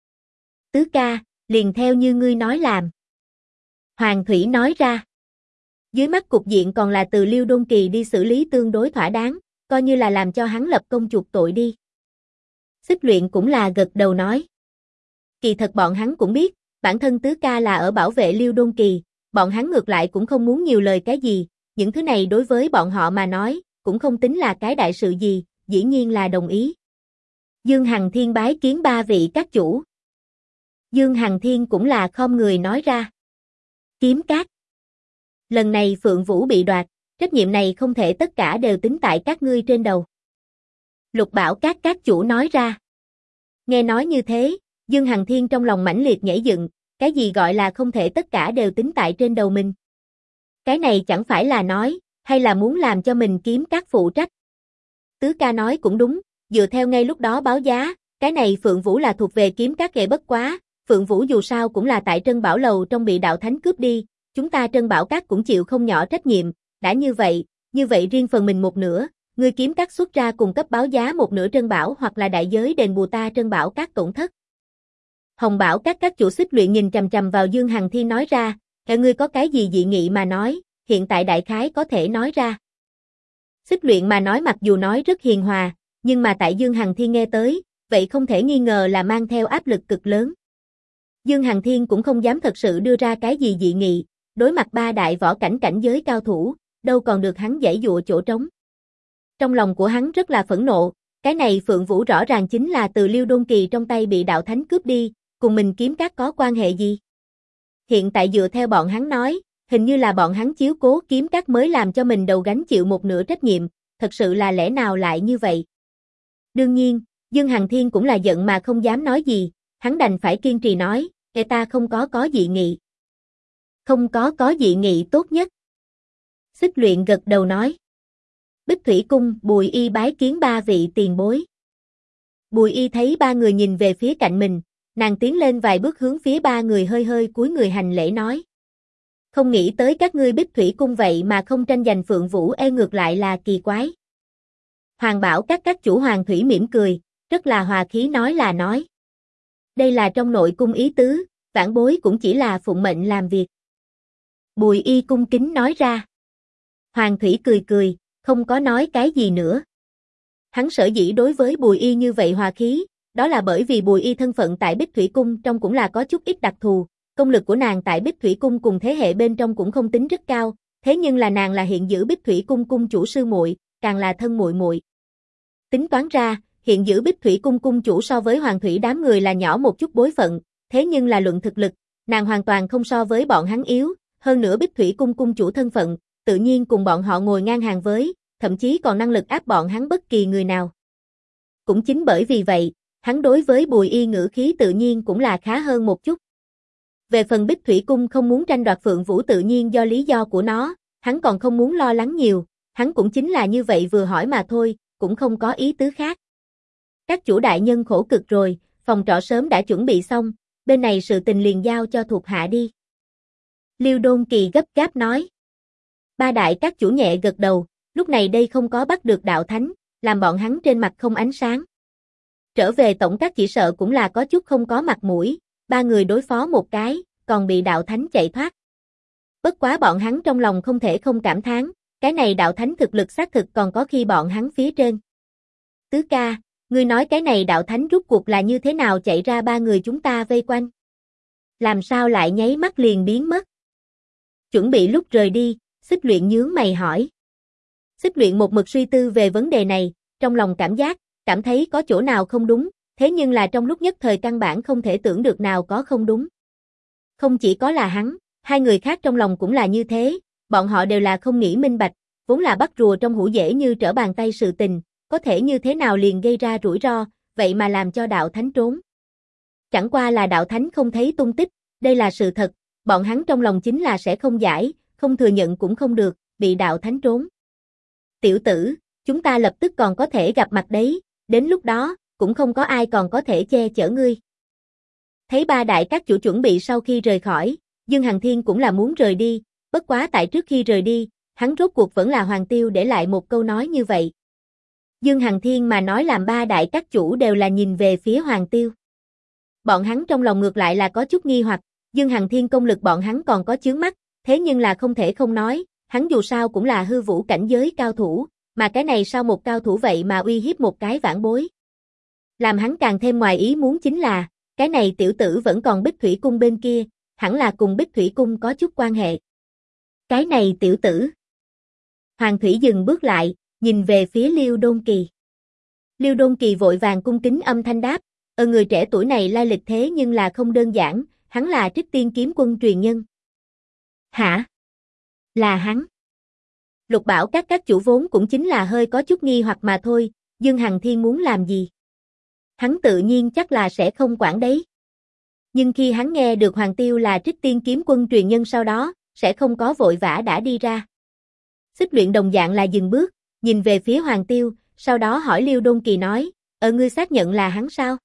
Tứ ca, liền theo như ngươi nói làm. Hoàng Thủy nói ra. Dưới mắt cục diện còn là từ Liêu Đôn Kỳ đi xử lý tương đối thỏa đáng, coi như là làm cho hắn lập công chuộc tội đi. Xích Luyện cũng là gật đầu nói. Kỳ thật bọn hắn cũng biết, bản thân tứ ca là ở bảo vệ Liêu Đôn Kỳ, bọn hắn ngược lại cũng không muốn nhiều lời cái gì, những thứ này đối với bọn họ mà nói, cũng không tính là cái đại sự gì, dĩ nhiên là đồng ý. Dương Hằng Thiên bái kiến ba vị các chủ. Dương Hằng Thiên cũng là khom người nói ra. Kiếm Các. Lần này Phượng Vũ bị đoạt, trách nhiệm này không thể tất cả đều tính tại các ngươi trên đầu. Lục Bảo các chủ nói ra. Nghe nói như thế, Dương Hằng Thiên trong lòng mãnh liệt nhảy dựng, cái gì gọi là không thể tất cả đều tính tại trên đầu mình. Cái này chẳng phải là nói, hay là muốn làm cho mình Kiếm Các phụ trách. Tứ ca nói cũng đúng, dựa theo ngay lúc đó báo giá, cái này Phượng Vũ là thuộc về Kiếm Các ghệ bất quá, Phượng Vũ dù sao cũng là tại Trân Bảo Lầu trong bị đạo thánh cướp đi, chúng ta Trân Bảo Các cũng chịu không nhỏ trách nhiệm, đã như vậy riêng phần mình một nửa, ngươi Kiếm Các xuất ra cùng cấp báo giá một nửa Trân Bảo hoặc là đại giới đền bù ta Trân Bảo Các tổn thất. Hồng Bảo các chủ Xích Luyện nhìn chằm chằm vào Dương Hằng Thiên nói ra, ngươi có cái gì dị nghị mà nói, hiện tại đại khái có thể nói ra. Xích Luyện mà nói mặc dù nói rất hiền hòa, nhưng mà tại Dương Hằng Thiên nghe tới, vậy không thể nghi ngờ là mang theo áp lực cực lớn. Dương Hằng Thiên cũng không dám thật sự đưa ra cái gì dị nghị, đối mặt ba đại võ cảnh cảnh giới cao thủ, đâu còn được hắn giãy dụa chỗ trống. Trong lòng của hắn rất là phẫn nộ, cái này Phượng Vũ rõ ràng chính là từ Liêu Đôn Kỳ trong tay bị đạo thánh cướp đi, cùng mình Kiếm Các có quan hệ gì? Hiện tại dựa theo bọn hắn nói, hình như là bọn hắn chiếu cố Kiếm Các mới làm cho mình đầu gánh chịu một nửa trách nhiệm, thật sự là lẽ nào lại như vậy? Đương nhiên, Dương Hằng Thiên cũng là giận mà không dám nói gì, hắn đành phải kiên trì nói, ta không có dị nghị. Không có dị nghị tốt nhất. Xích Luyện gật đầu nói. Bích Thủy Cung, Bùi Y bái kiến ba vị tiền bối. Bùi Y thấy ba người nhìn về phía cạnh mình, nàng tiến lên vài bước hướng phía ba người hơi cúi người hành lễ nói. Không nghĩ tới các ngươi Bích Thủy Cung vậy mà không tranh giành Phượng Vũ ngược lại là kỳ quái. Hoàng Bảo các chủ Hoàng Thủy mỉm cười, rất là hòa khí nói. Đây là trong nội cung ý tứ, vãn bối cũng chỉ là phụng mệnh làm việc. Bùi Y cung kính nói ra. Hoàng Thủy cười, không có nói cái gì nữa. Hắn sở dĩ đối với Bùi Y như vậy hòa khí, đó là bởi vì Bùi Y thân phận tại Bích Thủy Cung trong cũng là có chút ít đặc thù, công lực của nàng tại Bích Thủy Cung cùng thế hệ bên trong cũng không tính rất cao, thế nhưng là nàng là hiện giữ Bích Thủy Cung cung chủ sư muội, càng là thân muội muội. Tính toán ra, hiện giữ Bích Thủy Cung cung chủ so với Hoàng Thủy đám người là nhỏ một chút bối phận, thế nhưng là luận thực lực, nàng hoàn toàn không so với bọn hắn yếu, hơn nữa Bích Thủy Cung cung chủ thân phận, tự nhiên cùng bọn họ ngồi ngang hàng với, thậm chí còn năng lực áp bọn hắn bất kỳ người nào. Cũng chính bởi vì vậy, hắn đối với Bùi Y ngữ khí tự nhiên cũng là khá hơn một chút. Về phần Bích Thủy Cung không muốn tranh đoạt Phượng Vũ tự nhiên do lý do của nó, hắn còn không muốn lo lắng nhiều, hắn cũng chính là như vậy vừa hỏi mà thôi, cũng không có ý tứ khác. Các chủ đại nhân khổ cực rồi, phòng trọ sớm đã chuẩn bị xong, bên này sự tình liền giao cho thuộc hạ đi. Liêu Đôn Kỳ gấp gáp nói. Ba đại các chủ nhẹ gật đầu, lúc này đây không có bắt được đạo thánh, làm bọn hắn trên mặt không ánh sáng. Trở về tổng các chỉ sợ cũng là có chút không có mặt mũi, ba người đối phó một cái, còn bị đạo thánh chạy thoát. Bất quá bọn hắn trong lòng không thể không cảm thán, cái này đạo thánh thực lực xác thực còn có khi bọn hắn phía trên. Tứ ca, ngươi nói cái này đạo thánh rút cuộc là như thế nào chạy ra ba người chúng ta vây quanh? Làm sao lại nháy mắt liền biến mất? Chuẩn bị lúc rời đi, Xích Luyện nhướng mày hỏi. Xích Luyện một mực suy tư về vấn đề này, trong lòng cảm thấy có chỗ nào không đúng, thế nhưng là trong lúc nhất thời căn bản không thể tưởng được nào có không đúng. Không chỉ có là hắn, hai người khác trong lòng cũng là như thế, bọn họ đều là không nghĩ minh bạch, vốn là bắt rùa trong hũ dễ như trở bàn tay sự tình, có thể như thế nào liền gây ra rủi ro, vậy mà làm cho đạo thánh trốn. Chẳng qua là đạo thánh không thấy tung tích, đây là sự thật, bọn hắn trong lòng chính là sẽ không giải, không thừa nhận cũng không được, bị đạo thánh trốn. Tiểu tử, chúng ta lập tức còn có thể gặp mặt đấy, đến lúc đó, cũng không có ai còn có thể che chở ngươi. Thấy ba đại các chủ chuẩn bị sau khi rời khỏi, Dương Hằng Thiên cũng là muốn rời đi, bất quá tại trước khi rời đi, hắn rốt cuộc vẫn là Hoàng Tiêu để lại một câu nói như vậy. Dương Hằng Thiên mà nói làm ba đại các chủ đều là nhìn về phía Hoàng Tiêu. Bọn hắn trong lòng ngược lại là có chút nghi hoặc, Dương Hằng Thiên công lực bọn hắn còn có chướng mắt, thế nhưng là không thể không nói, hắn dù sao cũng là hư vũ cảnh giới cao thủ, mà cái này sao một cao thủ vậy mà uy hiếp một cái vãn bối. Làm hắn càng thêm ngoài ý muốn chính là, cái này tiểu tử vẫn còn Bích Thủy Cung bên kia, hẳn là cùng Bích Thủy Cung có chút quan hệ. Cái này tiểu tử. Hoàng Thủy dừng bước lại, nhìn về phía Liêu Đôn Kỳ. Liêu Đôn Kỳ vội vàng cung kính âm thanh đáp, người trẻ tuổi này lai lịch thế nhưng là không đơn giản, hắn là Trích Tiên Kiếm Quân truyền nhân. Hả? Là hắn. Lục Bảo các chủ vốn cũng chính là hơi có chút nghi hoặc mà thôi, Dương Hằng Thiên muốn làm gì? Hắn tự nhiên chắc là sẽ không quản đấy. Nhưng khi hắn nghe được Hoàng Tiêu là Trích Tiên Kiếm Quân truyền nhân sau đó, sẽ không có vội vã đã đi ra. Xích Luyện đồng dạng là dừng bước, nhìn về phía Hoàng Tiêu, sau đó hỏi Liêu Đôn Kỳ nói, ngươi xác nhận là hắn sao?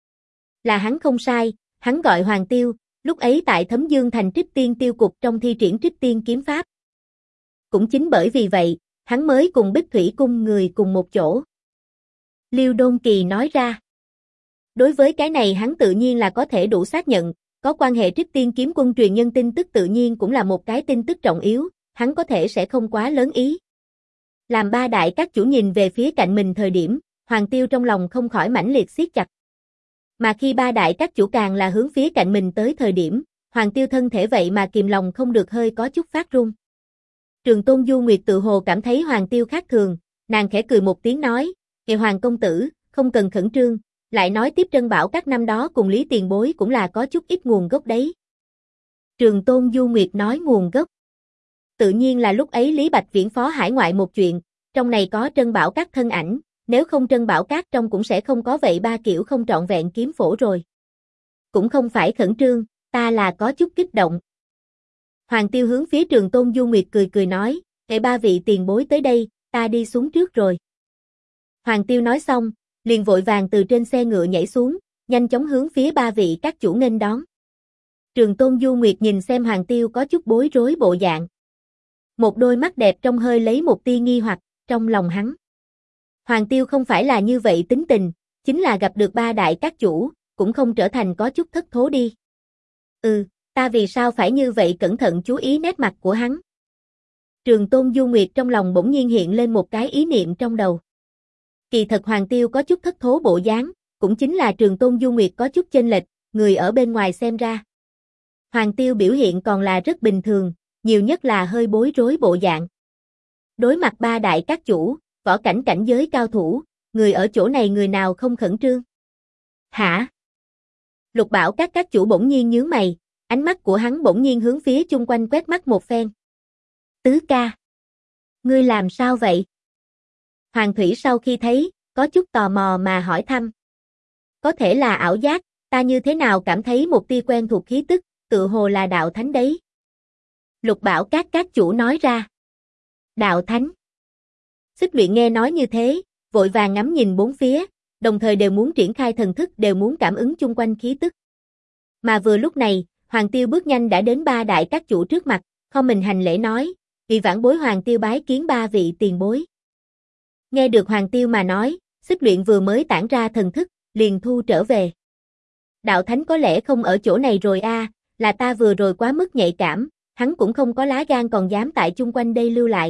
Là hắn không sai, hắn gọi Hoàng Tiêu, lúc ấy tại Thấm Dương thành Trích Tiên Tiêu Cục trong thi triển Trích Tiên Kiếm Pháp. Cũng chính bởi vì vậy, hắn mới cùng Bích Thủy Cung người cùng một chỗ. Liêu Đôn Kỳ nói ra. Đối với cái này hắn tự nhiên là có thể đủ xác nhận, có quan hệ Trích Tiên Kiếm Quân truyền nhân tin tức tự nhiên cũng là một cái tin tức trọng yếu, hắn có thể sẽ không quá lớn ý. Làm ba đại các chủ nhìn về phía cạnh mình thời điểm, Hoàng Tiêu trong lòng không khỏi mãnh liệt siết chặt. Mà khi ba đại các chủ càng là hướng phía cạnh mình tới thời điểm, Hoàng Tiêu thân thể vậy mà kìm lòng không được hơi có chút phát run. Trường Tôn Du Nguyệt tự hồ cảm thấy Hoàng Tiêu khác thường, nàng khẽ cười một tiếng nói, Hoàng công tử, không cần khẩn trương, lại nói tiếp Trân Bảo các năm đó cùng Lý Tiền Bối cũng là có chút ít nguồn gốc đấy. Trường Tôn Du Nguyệt nói nguồn gốc. Tự nhiên là lúc ấy Lý Bạch viễn phó hải ngoại một chuyện, trong này có Trân Bảo các thân ảnh, nếu không Trân Bảo các trong cũng sẽ không có vậy ba kiểu không trọn vẹn kiếm phổ rồi. Cũng không phải khẩn trương, ta là có chút kích động. Hoàng Tiêu hướng phía Trường Tôn Du Nguyệt cười cười nói, ba vị tiền bối tới đây, ta đi xuống trước rồi. Hoàng Tiêu nói xong, liền vội vàng từ trên xe ngựa nhảy xuống, nhanh chóng hướng phía ba vị các chủ nghênh đón. Trường Tôn Du Nguyệt nhìn xem Hoàng Tiêu có chút bối rối bộ dạng. Một đôi mắt đẹp trong hơi lấy một tia nghi hoặc, trong lòng hắn. Hoàng Tiêu không phải là như vậy tính tình, chính là gặp được ba đại các chủ, cũng không trở thành có chút thất thố đi. Ta vì sao phải như vậy cẩn thận chú ý nét mặt của hắn? Trường Tôn Du Nguyệt trong lòng bỗng nhiên hiện lên một cái ý niệm trong đầu. Kỳ thật Hoàng Tiêu có chút thất thố bộ dáng, cũng chính là Trường Tôn Du Nguyệt có chút chênh lệch, người ở bên ngoài xem ra. Hoàng Tiêu biểu hiện còn là rất bình thường, nhiều nhất là hơi bối rối bộ dạng. Đối mặt ba đại các chủ, võ cảnh cảnh giới cao thủ, người ở chỗ này người nào không khẩn trương? Hả? Lục Bảo các chủ bỗng nhiên nhướng mày, ánh mắt của hắn bỗng nhiên hướng phía chung quanh quét mắt một phen. Tứ ca, ngươi làm sao vậy? Hoàng Thủy sau khi thấy, có chút tò mò mà hỏi thăm. Có thể là ảo giác, ta như thế nào cảm thấy một tia quen thuộc khí tức, tựa hồ là đạo thánh đấy. Lục Bảo các chủ nói ra. Đạo thánh. Xích Luyện nghe nói như thế, vội vàng ngắm nhìn bốn phía, đồng thời đều muốn triển khai thần thức, đều muốn cảm ứng chung quanh khí tức. Mà vừa lúc này, Hoàng Tiêu bước nhanh đã đến ba đại các chủ trước mặt, không mình hành lễ nói, vị vãn bối Hoàng Tiêu bái kiến ba vị tiền bối. Nghe được Hoàng Tiêu mà nói, Xích Luyện vừa mới tản ra thần thức, liền thu trở về. Đạo thánh có lẽ không ở chỗ này rồi a, là ta vừa rồi quá mức nhạy cảm, hắn cũng không có lá gan còn dám tại chung quanh đây lưu lại.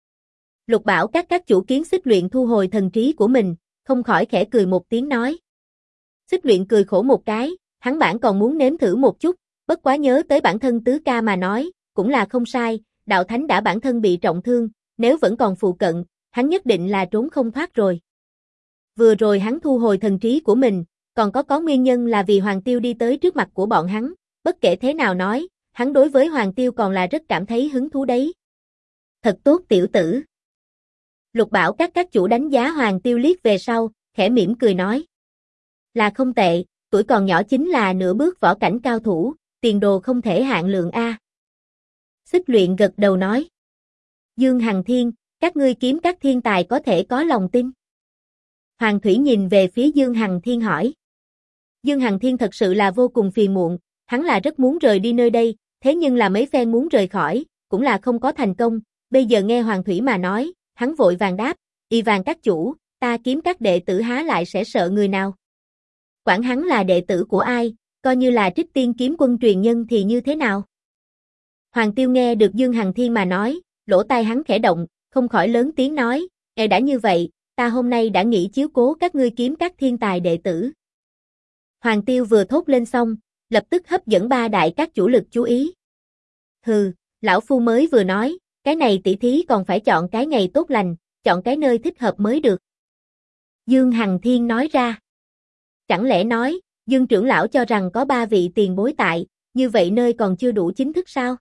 Lục Bảo các chủ kiến Xích Luyện thu hồi thần trí của mình, không khỏi khẽ cười một tiếng nói. Xích Luyện cười khổ một cái, hắn bản còn muốn nếm thử một chút, bất quá nhớ tới bản thân tứ ca mà nói, cũng là không sai, đạo thánh đã bản thân bị trọng thương, nếu vẫn còn phụ cận, hắn nhất định là trốn không thoát rồi. Vừa rồi hắn thu hồi thần trí của mình, còn có nguyên nhân là vì Hoàng Tiêu đi tới trước mặt của bọn hắn, bất kể thế nào nói, hắn đối với Hoàng Tiêu còn là rất cảm thấy hứng thú đấy. Thật tốt tiểu tử. Lục Bảo các chủ đánh giá Hoàng Tiêu liếc về sau, khẽ mỉm cười nói. Là không tệ, tuổi còn nhỏ chính là nửa bước võ cảnh cao thủ, tiền đồ không thể hạn lượng a. Xích Luyện gật đầu nói. Dương Hằng Thiên, các ngươi kiếm các thiên tài có thể có lòng tin. Hoàng Thủy nhìn về phía Dương Hằng Thiên hỏi. Dương Hằng Thiên thật sự là vô cùng phiền muộn, hắn là rất muốn rời đi nơi đây, thế nhưng là mấy phen muốn rời khỏi, cũng là không có thành công, bây giờ nghe Hoàng Thủy mà nói, hắn vội vàng đáp, y vàng các chủ, ta kiếm các đệ tử há lại sẽ sợ người nào. Quản hắn là đệ tử của ai, coi như là Trích Tiên kiếm quân truyền nhân thì như thế nào. Hoàng Tiêu nghe được Dương Hằng Thiên mà nói, lỗ tai hắn khẽ động, không khỏi lớn tiếng nói, đã như vậy, ta hôm nay đã nghĩ chiếu cố các ngươi kiếm các thiên tài đệ tử. Hoàng Tiêu vừa thốt lên xong, lập tức hấp dẫn ba đại các chủ lực chú ý. Hừ, lão phu mới vừa nói, cái này tỷ thí còn phải chọn cái ngày tốt lành, chọn cái nơi thích hợp mới được. Dương Hằng Thiên nói ra. Chẳng lẽ nói, Dương trưởng lão cho rằng có ba vị tiền bối tại, như vậy nơi còn chưa đủ chính thức sao?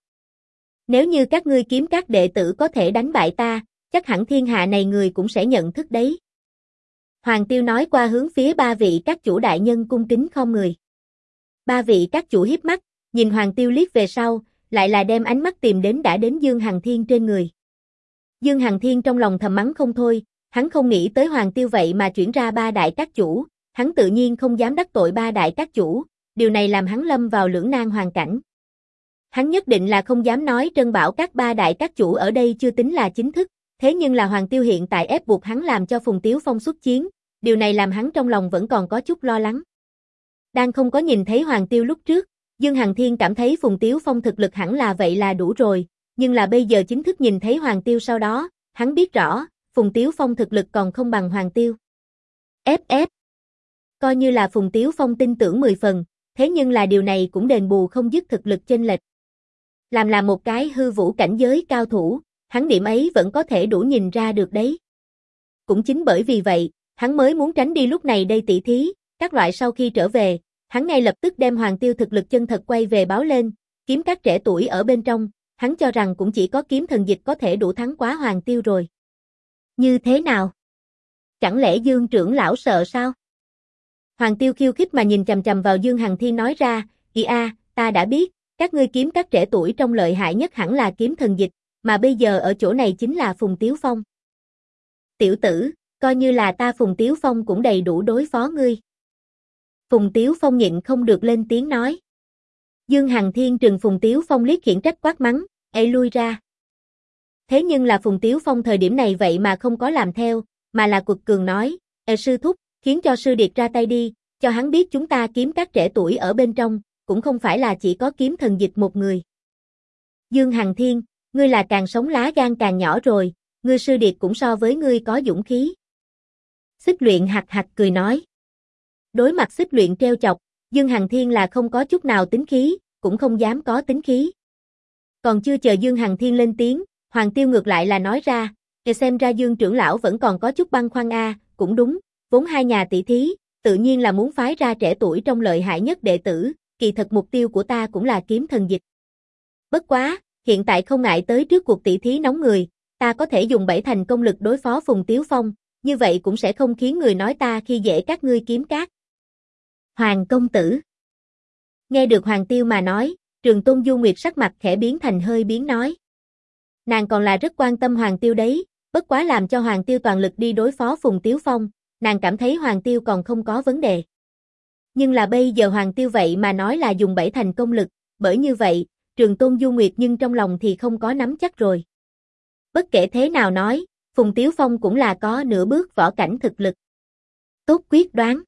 Nếu như các ngươi kiếm các đệ tử có thể đánh bại ta, chắc hẳn thiên hạ này người cũng sẽ nhận thức đấy. Hoàng Tiêu nói qua hướng phía ba vị các chủ đại nhân cung kính khom người. Ba vị các chủ hiếp mắt, nhìn Hoàng Tiêu liếc về sau, lại là đem ánh mắt tìm đến đã đến Dương Hằng Thiên trên người. Dương Hằng Thiên trong lòng thầm mắng không thôi, hắn không nghĩ tới Hoàng Tiêu vậy mà chuyển ra ba đại các chủ, hắn tự nhiên không dám đắc tội ba đại các chủ, điều này làm hắn lâm vào lưỡng nan hoàn cảnh. Hắn nhất định là không dám nói trân bảo các ba đại các chủ ở đây chưa tính là chính thức, thế nhưng là Hoàng Tiêu hiện tại ép buộc hắn làm cho Phùng Tiếu Phong xuất chiến, điều này làm hắn trong lòng vẫn còn có chút lo lắng. Đang không có nhìn thấy Hoàng Tiêu lúc trước, Dương Hằng Thiên cảm thấy Phùng Tiếu Phong thực lực hẳn là vậy là đủ rồi, nhưng là bây giờ chính thức nhìn thấy Hoàng Tiêu sau đó, hắn biết rõ, Phùng Tiếu Phong thực lực còn không bằng Hoàng Tiêu. Ép. Coi như là Phùng Tiếu Phong tin tưởng 10 phần, thế nhưng là điều này cũng đền bù không dứt thực lực chênh lệch. Làm là một cái hư vũ cảnh giới cao thủ, hắn điểm ấy vẫn có thể đủ nhìn ra được đấy. Cũng chính bởi vì vậy, hắn mới muốn tránh đi lúc này đây tỷ thí, các loại sau khi trở về, hắn ngay lập tức đem Hoàng Tiêu thực lực chân thật quay về báo lên, kiếm các trẻ tuổi ở bên trong, hắn cho rằng cũng chỉ có kiếm thần dịch có thể đủ thắng quá Hoàng Tiêu rồi. Như thế nào? Chẳng lẽ Dương trưởng lão sợ sao? Hoàng Tiêu khiêu khích mà nhìn chằm chằm vào Dương Hằng Thiên nói ra, ta đã biết, các ngươi kiếm các trẻ tuổi trong lợi hại nhất hẳn là kiếm thần dịch, mà bây giờ ở chỗ này chính là Phùng Tiếu Phong. Tiểu tử, coi như là ta Phùng Tiếu Phong cũng đầy đủ đối phó ngươi. Phùng Tiếu Phong nhịn không được lên tiếng nói. Dương Hằng Thiên trừng Phùng Tiếu Phong liếc khiển trách quát mắng, lui ra. Thế nhưng là Phùng Tiếu Phong thời điểm này vậy mà không có làm theo, mà là quật cường nói, sư thúc, khiến cho sư điệt ra tay đi, cho hắn biết chúng ta kiếm các trẻ tuổi ở bên trong, cũng không phải là chỉ có kiếm thần dịch một người. Dương Hằng Thiên, ngươi là càng sống lá gan càng nhỏ rồi, ngươi sư điệt cũng so với ngươi có dũng khí. Xích Luyện hạc cười nói. Đối mặt Xích Luyện treo chọc, Dương Hằng Thiên là không có chút nào tính khí, cũng không dám có tính khí. Còn chưa chờ Dương Hằng Thiên lên tiếng, Hoàng Tiêu ngược lại là nói ra, xem ra Dương trưởng lão vẫn còn có chút băn khoăn cũng đúng, vốn hai nhà tỷ thí, tự nhiên là muốn phái ra trẻ tuổi trong lợi hại nhất đệ tử, kỳ thật mục tiêu của ta cũng là kiếm thần dịch. Bất quá, hiện tại không ngại tới trước cuộc tỷ thí nóng người, ta có thể dùng 7 thành công lực đối phó Phùng Tiếu Phong, như vậy cũng sẽ không khiến người nói ta khi dễ các ngươi kiếm cát. Hoàng công tử. Nghe được Hoàng Tiêu mà nói, Trường Tôn Du Nguyệt sắc mặt khẽ biến thành hơi biến nói. Nàng còn là rất quan tâm Hoàng Tiêu đấy, bất quá làm cho Hoàng Tiêu toàn lực đi đối phó Phùng Tiếu Phong, nàng cảm thấy Hoàng Tiêu còn không có vấn đề. Nhưng là bây giờ Hoàng Tiêu vậy mà nói là dùng 7 thành công lực, bởi như vậy, Trường Tôn Du Nguyệt nhưng trong lòng thì không có nắm chắc rồi. Bất kể thế nào nói, Phùng Tiếu Phong cũng là có nửa bước võ cảnh thực lực. Tốt quyết đoán.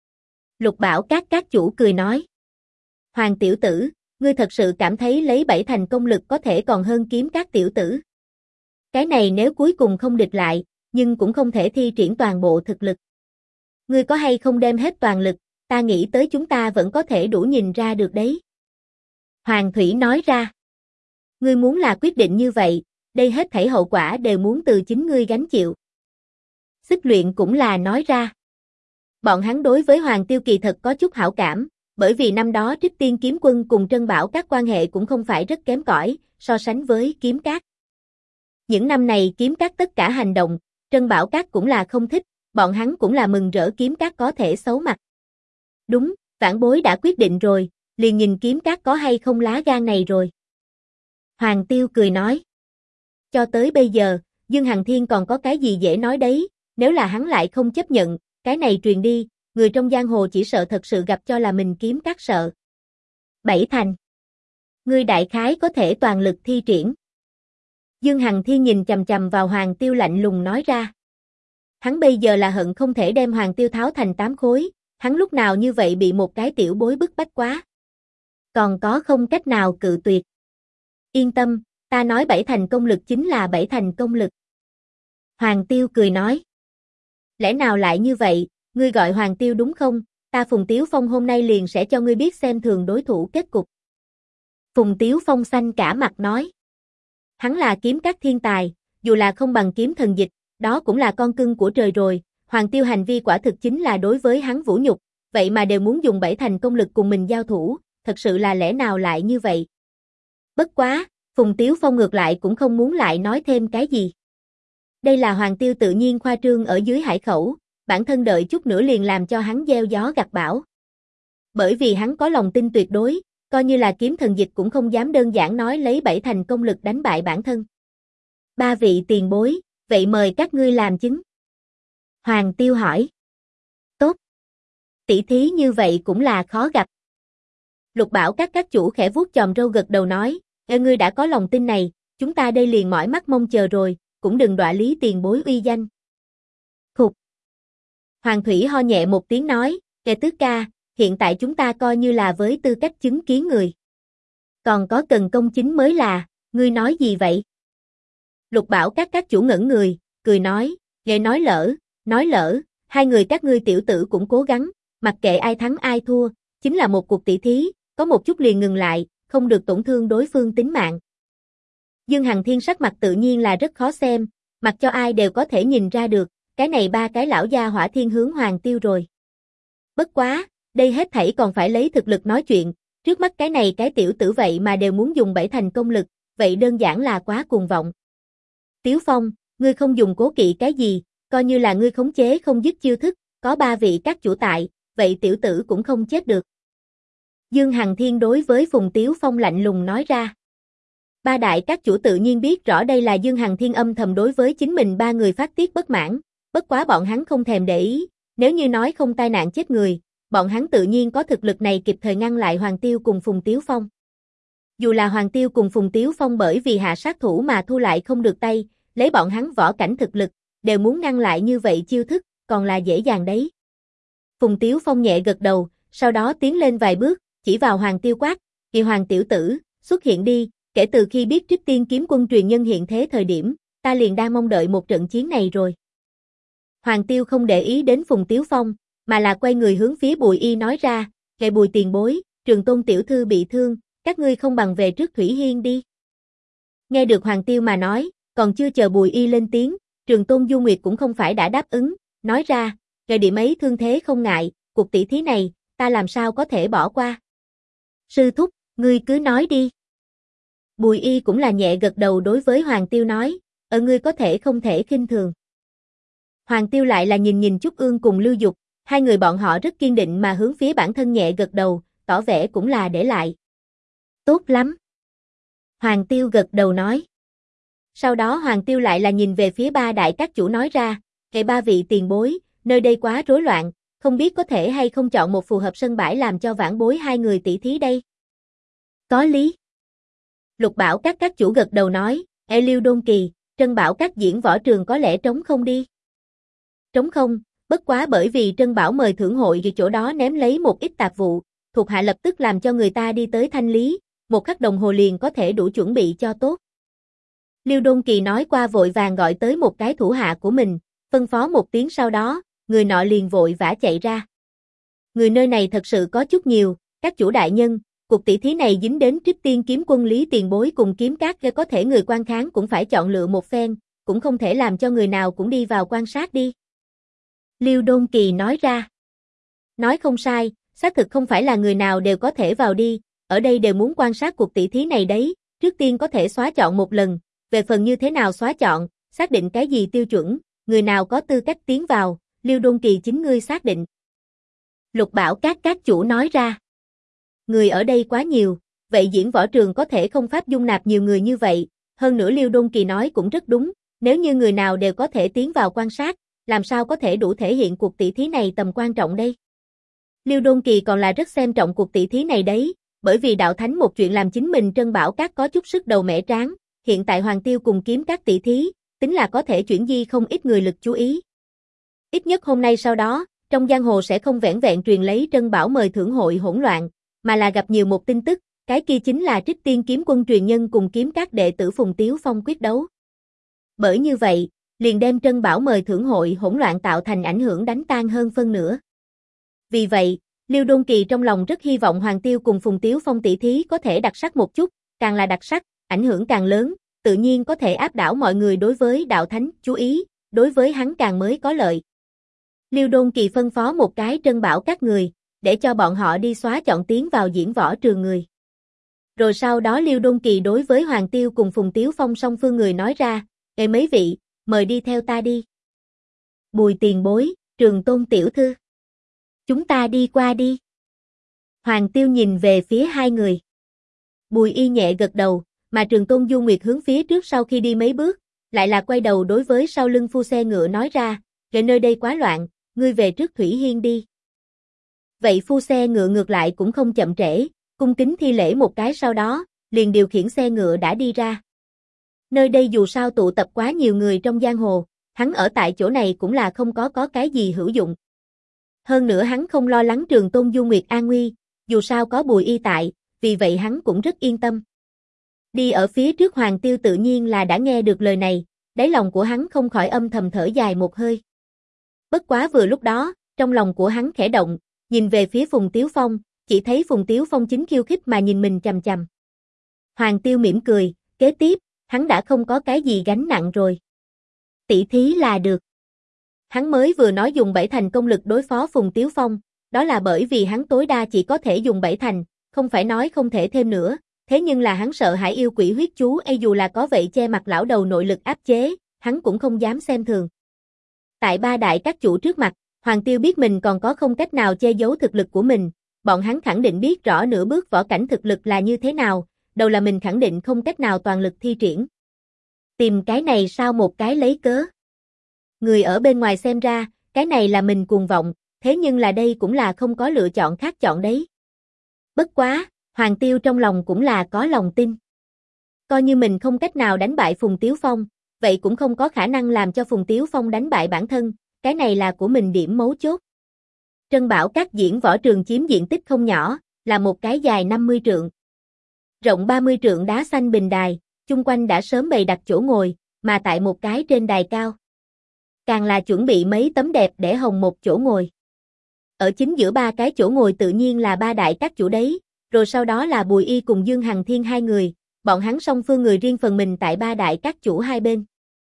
Lục Bảo các chủ cười nói. Hoàng tiểu tử, ngươi thật sự cảm thấy lấy 7 thành công lực có thể còn hơn Kiếm Các tiểu tử. Cái này nếu cuối cùng không địch lại, nhưng cũng không thể thi triển toàn bộ thực lực. Ngươi có hay không đem hết toàn lực, ta nghĩ tới chúng ta vẫn có thể đủ nhìn ra được đấy. Hoàng Thủy nói ra. Ngươi muốn là quyết định như vậy, đây hết thảy hậu quả đều muốn từ chính ngươi gánh chịu. Xích Luyện cũng là nói ra. Bọn hắn đối với Hoàng Tiêu kỳ thật có chút hảo cảm, bởi vì năm đó Trích Tiên Kiếm Quân cùng Trân Bảo các quan hệ cũng không phải rất kém cỏi, so sánh với Kiếm Các. Những năm này Kiếm Các tất cả hành động, Trân Bảo các cũng là không thích, bọn hắn cũng là mừng rỡ Kiếm Các có thể xấu mặt. Đúng, vãn bối đã quyết định rồi, liền nhìn Kiếm Các có hay không lá gan này rồi. Hoàng Tiêu cười nói. Cho tới bây giờ, Dương Hằng Thiên còn có cái gì dễ nói đấy, nếu là hắn lại không chấp nhận, cái này truyền đi, người trong giang hồ chỉ sợ thật sự gặp cho là mình Kiếm Các sợ. 7 thành. Ngươi đại khái có thể toàn lực thi triển. Dương Hằng Thiên nhìn chằm chằm vào Hoàng Tiêu lạnh lùng nói ra. Hắn bây giờ là hận không thể đem Hoàng Tiêu tháo thành 8 khối, hắn lúc nào như vậy bị một cái tiểu bối bức bách quá. Còn có không cách nào cự tuyệt. Yên tâm, ta nói 7 thành công lực chính là 7 thành công lực. Hoàng Tiêu cười nói. Lẽ nào lại như vậy, ngươi gọi Hoàng Tiêu đúng không? Ta Phùng Tiếu Phong hôm nay liền sẽ cho ngươi biết xem thường đối thủ kết cục. Phùng Tiếu Phong xanh cả mặt nói. Hắn là Kiếm Các thiên tài, dù là không bằng Kiếm Thần Dịch, đó cũng là con cưng của trời rồi. Hoàng Tiêu hành vi quả thực chính là đối với hắn vũ nhục, vậy mà đều muốn dùng 7 thành công lực cùng mình giao thủ, thật sự là lẽ nào lại như vậy? Bất quá, Phùng Tiếu Phong ngược lại cũng không muốn lại nói thêm cái gì. Đây là Hoàng Tiêu tự nhiên khoa trương ở dưới hải khẩu, bản thân đợi chút nữa liền làm cho hắn gieo gió gặt bão. Bởi vì hắn có lòng tin tuyệt đối, coi như là Kiếm Thần Dịch cũng không dám đơn giản nói lấy 7 thành công lực đánh bại bản thân. 3 vị tiền bối, vậy mời các ngươi làm chứng. Hoàng Tiêu hỏi. Tốt. Tỷ thí như vậy cũng là khó gặp. Lục Bảo các chủ khẽ vuốt chòm râu gật đầu nói, ngươi đã có lòng tin này, chúng ta đây liền mỏi mắt mong chờ rồi, cũng đừng đọa lý tiền bối uy danh. Khục. Hoàng Thủy ho nhẹ một tiếng nói, tứ ca, hiện tại chúng ta coi như là với tư cách chứng kiến người. Còn có cần công chính mới là, ngươi nói gì vậy? Lục Bảo các chủ ngẩn người, cười nói, nói lỡ, hai người các ngươi tiểu tử cũng cố gắng, mặc kệ ai thắng ai thua, chính là một cuộc tỷ thí, có một chút liền ngừng lại, không được tổn thương đối phương tính mạng. Dương Hằng Thiên sắc mặt tự nhiên là rất khó xem, mặc cho ai đều có thể nhìn ra được, cái này 3 cái lão gia hỏa thiên hướng Hoàng Tiêu rồi. Bất quá, đây hết thảy còn phải lấy thực lực nói chuyện, trước mắt cái này cái tiểu tử vậy mà đều muốn dùng 7 thành công lực, vậy đơn giản là quá cuồng vọng. Tiếu Phong, ngươi không dùng cố kỵ cái gì, coi như là ngươi khống chế không dứt chiêu thức, có 3 vị các chủ tại, vậy tiểu tử cũng không chết được. Dương Hằng Thiên đối với Phùng Tiếu Phong lạnh lùng nói ra. 3 đại các chủ tự nhiên biết rõ đây là Dương Hằng Thiên âm thầm đối với chính mình 3 người phát tiết bất mãn, bất quá bọn hắn không thèm để ý, nếu như nói không tai nạn chết người, bọn hắn tự nhiên có thực lực này kịp thời ngăn lại Hoàng Tiêu cùng Phùng Tiếu Phong. Dù là Hoàng Tiêu cùng Phùng Tiếu Phong bởi vì hạ sát thủ mà thu lại không được tay, lấy bọn hắn võ cảnh thực lực, đều muốn ngăn lại như vậy chiêu thức, còn là dễ dàng đấy. Phùng Tiếu Phong nhẹ gật đầu, sau đó tiến lên vài bước, chỉ vào Hoàng Tiêu quát, "Kỳ Hoàng tiểu tử, xuất hiện đi, kể từ khi biết Trích Tiên Kiếm Quân truyền nhân hiện thế thời điểm, ta liền đang mong đợi một trận chiến này rồi." Hoàng Tiêu không để ý đến Phùng Tiếu Phong, mà là quay người hướng phía Bùi Y nói ra, "Kệ Bùi tiền bối, Trường Tôn tiểu thư bị thương, các ngươi không bằng về trước Thủy Hiên đi." Nghe được Hoàng Tiêu mà nói, còn chưa chờ Bùi Y lên tiếng, Trường Tôn Du Nguyệt cũng không phải đã đáp ứng, nói ra, "Kệ điểm ấy thương thế không ngại, cuộc tỷ thí này, ta làm sao có thể bỏ qua." "Sư thúc, ngươi cứ nói đi." Bùi Y cũng là nhẹ gật đầu đối với Hoàng Tiêu nói, "Ngươi có thể không thể khinh thường." Hoàng Tiêu lại là nhìn Trúc Ương cùng Lưu Dục, Hai người bọn họ rất kiên định mà hướng phía bản thân nhẹ gật đầu, tỏ vẻ cũng là để lại. Tốt lắm. Hoàng Tiêu gật đầu nói. Sau đó Hoàng Tiêu lại là nhìn về phía ba đại các chủ nói ra, "Kệ ba vị tiền bối, nơi đây quá rối loạn, không biết có thể hay không chọn một phù hợp sân bãi làm cho vãn bối hai người tỷ thí đây?" Có lý. Lục Bảo các chủ gật đầu nói, Liêu Đôn Kỳ, Trân Bảo các diễn võ trường có lẽ trống không đi. Trống không, bất quá bởi vì Trân Bảo mời thưởng hội vì chỗ đó ném lấy một ít tạp vụ, thuộc hạ lập tức làm cho người ta đi tới thanh lý, một khắc đồng hồ liền có thể đủ chuẩn bị cho tốt. Liêu Đôn Kỳ nói qua vội vàng gọi tới một cái thủ hạ của mình, phân phó một tiếng sau đó, người nọ liền vội vã chạy ra. Người nơi này thật sự có chút nhiều, các chủ đại nhân, cuộc tỷ thí này dính đến Trích Tiên kiếm quân Lý tiền bối cùng kiếm các có thể người quan kháng cũng phải chọn lựa một phen, cũng không thể làm cho người nào cũng đi vào quan sát đi. Liêu Đôn Kỳ nói ra. Nói không sai, xác thực không phải là người nào đều có thể vào đi, ở đây đều muốn quan sát cuộc tỷ thí này đấy, trước tiên có thể xóa chọn một lần, về phần như thế nào xóa chọn, xác định cái gì tiêu chuẩn, người nào có tư cách tiến vào, Liêu Đôn Kỳ chính ngươi xác định. Lục Bảo các chủ nói ra. Người ở đây quá nhiều, vậy diễn võ trường có thể không pháp dung nạp nhiều người như vậy, hơn nữa Liêu Đôn Kỳ nói cũng rất đúng, nếu như người nào đều có thể tiến vào quan sát, làm sao có thể đủ thể hiện cuộc tỷ thí này tầm quan trọng đây. Liêu Đôn Kỳ còn là rất xem trọng cuộc tỷ thí này đấy, bởi vì đạo thánh một chuyện làm chính mình Trân Bảo các có chút sức đầu mẻ tráng, hiện tại Hoàng Tiêu cùng kiếm các tỷ thí, tính là có thể chuyển di không ít người lực chú ý. Ít nhất hôm nay sau đó, trong giang hồ sẽ không vẻn vẹn truyền lấy Trân Bảo mời thưởng hội hỗn loạn, mà là gặp nhiều một tin tức, cái kia chính là Trích Tiên kiếm quân truyền nhân cùng kiếm các đệ tử Phùng Tiếu Phong quyết đấu. Bởi như vậy, liền đem Trân Bảo mời thưởng hội hỗn loạn tạo thành ảnh hưởng đánh tan hơn phân nửa. Vì vậy, Liêu Đôn Kỳ trong lòng rất hy vọng Hoàng Tiêu cùng Phùng Tiếu Phong tỷ thí có thể đặc sắc một chút, càng là đặc sắc, ảnh hưởng càng lớn, tự nhiên có thể áp đảo mọi người đối với đạo thánh chú ý, đối với hắn càng mới có lợi. Liêu Đôn Kỳ phân phó một cái Trân Bảo các người, để cho bọn họ đi xóa chọn tiến vào diễn võ trường người. Rồi sau đó Liêu Đôn Kỳ đối với Hoàng Tiêu cùng Phùng Tiếu Phong song phương người nói ra, "Ê mấy vị, mời đi theo ta đi." Bùi tiền bối, Trường Tôn tiểu thư. Chúng ta đi qua đi. Hoàng Tiêu nhìn về phía hai người. Bùi Y nhẹ gật đầu, mà Trường Tôn Du Nguyệt hướng phía trước sau khi đi mấy bước, lại là quay đầu đối với sau lưng phu xe ngựa nói ra, "Kệ nơi đây quá loạn, ngươi về trước Thủy Hiên đi." Vậy phu xe ngựa ngược lại cũng không chậm trễ, cung kính thi lễ một cái sau đó, liền điều khiển xe ngựa đã đi ra. Nơi đây dù sao tụ tập quá nhiều người trong giang hồ, hắn ở tại chỗ này cũng là không có cái gì hữu dụng. Hơn nữa hắn không lo lắng Trường Tôn Du Nguyệt an nguy, dù sao có Bùi Y tại, vì vậy hắn cũng rất yên tâm. Đi ở phía trước Hoàng Tiêu tự nhiên là đã nghe được lời này, đáy lòng của hắn không khỏi âm thầm thở dài một hơi. Bất quá vừa lúc đó, trong lòng của hắn khẽ động, nhìn về phía Phùng Tiếu Phong, chỉ thấy Phùng Tiếu Phong chính khiêu khích mà nhìn mình chằm chằm. Hoàng Tiêu mỉm cười, kế tiếp, hắn đã không có cái gì gánh nặng rồi. Tỷ thí là được. Hắn mới vừa nói dùng 7 thành công lực đối phó Phùng Tiếu Phong, đó là bởi vì hắn tối đa chỉ có thể dùng 7 thành, không phải nói không thể thêm nữa, thế nhưng là hắn sợ hãi yêu quỷ huyết chú dù là có vậy che mặt lão đầu nội lực áp chế, hắn cũng không dám xem thường. Tại ba đại các chủ trước mặt, Hoàng Tiêu biết mình còn có không cách nào che giấu thực lực của mình, bọn hắn khẳng định biết rõ nửa bước võ cảnh thực lực là như thế nào, đầu là mình khẳng định không cách nào toàn lực thi triển. Tìm cái này sao một cái lấy cớ. Người ở bên ngoài xem ra, cái này là mình cuồng vọng, thế nhưng là đây cũng là không có lựa chọn khác chọn đấy. Bất quá, Hoàng Tiêu trong lòng cũng là có lòng tin. Coi như mình không cách nào đánh bại Phùng Tiếu Phong, vậy cũng không có khả năng làm cho Phùng Tiếu Phong đánh bại bản thân, cái này là của mình điểm mấu chốt. Trân Bảo các diễn võ trường chiếm diện tích không nhỏ, là một cái dài 50 trượng. Rộng 30 trượng đá xanh bình đài, chung quanh đã sớm bày đặt chỗ ngồi, mà tại một cái trên đài cao. Càng là chuẩn bị mấy tấm đẹp để hồng một chỗ ngồi. Ở chính giữa ba cái chỗ ngồi tự nhiên là ba đại các chủ đấy, rồi sau đó là Bùi Y cùng Dương Hằng Thiên hai người, bọn hắn song phương người riêng phần mình tại ba đại các chủ hai bên.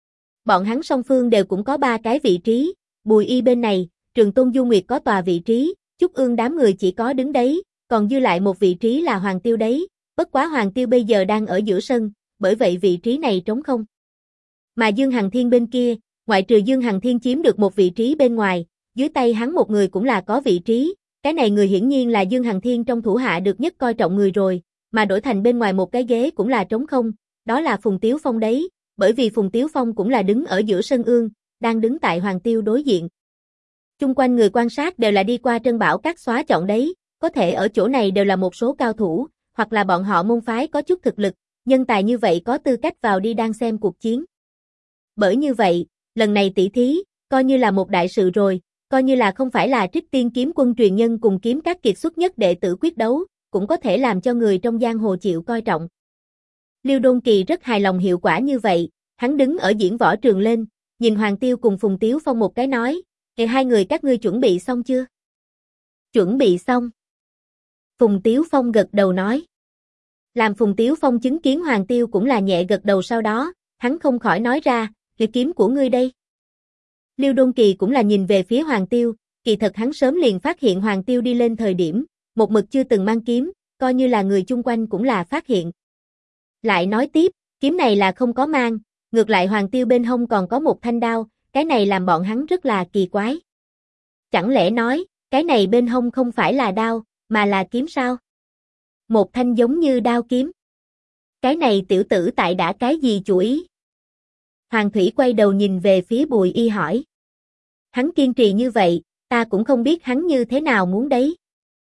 Bọn hắn song phương đều cũng có ba cái vị trí, Bùi Y bên này, Trường Tôn Du Nguyệt có tòa vị trí, Trúc Ương đám người chỉ có đứng đấy, còn dư lại một vị trí là Hoàng Tiêu đấy, bất quá Hoàng Tiêu bây giờ đang ở giữa sân, bởi vậy vị trí này trống không. Mà Dương Hằng Thiên bên kia, ngoại trừ Dương Hằng Thiên chiếm được một vị trí bên ngoài, dưới tay hắn một người cũng là có vị trí, cái này người hiển nhiên là Dương Hằng Thiên trong thủ hạ được nhất coi trọng người rồi, mà đổi thành bên ngoài một cái ghế cũng là trống không, đó là Phùng Tiếu Phong đấy, bởi vì Phùng Tiếu Phong cũng là đứng ở giữa sân ương, đang đứng tại Hoàng Tiêu đối diện. Chung quanh người quan sát đều là đi qua Trân Bảo Các xóa chọn đấy, có thể ở chỗ này đều là một số cao thủ, hoặc là bọn họ môn phái có chút thực lực, nhân tài như vậy có tư cách vào đi đang xem cuộc chiến. Bởi như vậy, lần này tỷ thí, coi như là một đại sự rồi, coi như là không phải là Trích Tiên kiếm quân truyền nhân cùng kiếm các kiệt xuất nhất đệ tử quyết đấu, cũng có thể làm cho người trong giang hồ chịu coi trọng. Liêu Đôn Kỳ rất hài lòng hiệu quả như vậy, hắn đứng ở diễn võ trường lên, nhìn Hoàng Tiêu cùng Phùng Tiếu Phong một cái nói, hai người các ngươi chuẩn bị xong chưa? Chuẩn bị xong. Phùng Tiếu Phong gật đầu nói. Làm Phùng Tiếu Phong chứng kiến Hoàng Tiêu cũng là nhẹ gật đầu sau đó, hắn không khỏi nói ra, kiếm của ngươi đây. Liêu Đôn Kỳ cũng là nhìn về phía Hoàng Tiêu, kỳ thật hắn sớm liền phát hiện Hoàng Tiêu đi lên thời điểm, một mực chưa từng mang kiếm, coi như là người chung quanh cũng là phát hiện. Lại nói tiếp, kiếm này là không có mang, ngược lại Hoàng Tiêu bên hông còn có một thanh đao, cái này làm bọn hắn rất là kỳ quái. Chẳng lẽ nói, cái này bên hông không phải là đao, mà là kiếm sao? Một thanh giống như đao kiếm. Cái này tiểu tử tại đã cái gì chủ ý? Hoàng Thủy quay đầu nhìn về phía Bùi Y hỏi. Hắn kiên trì như vậy, ta cũng không biết hắn như thế nào muốn đấy.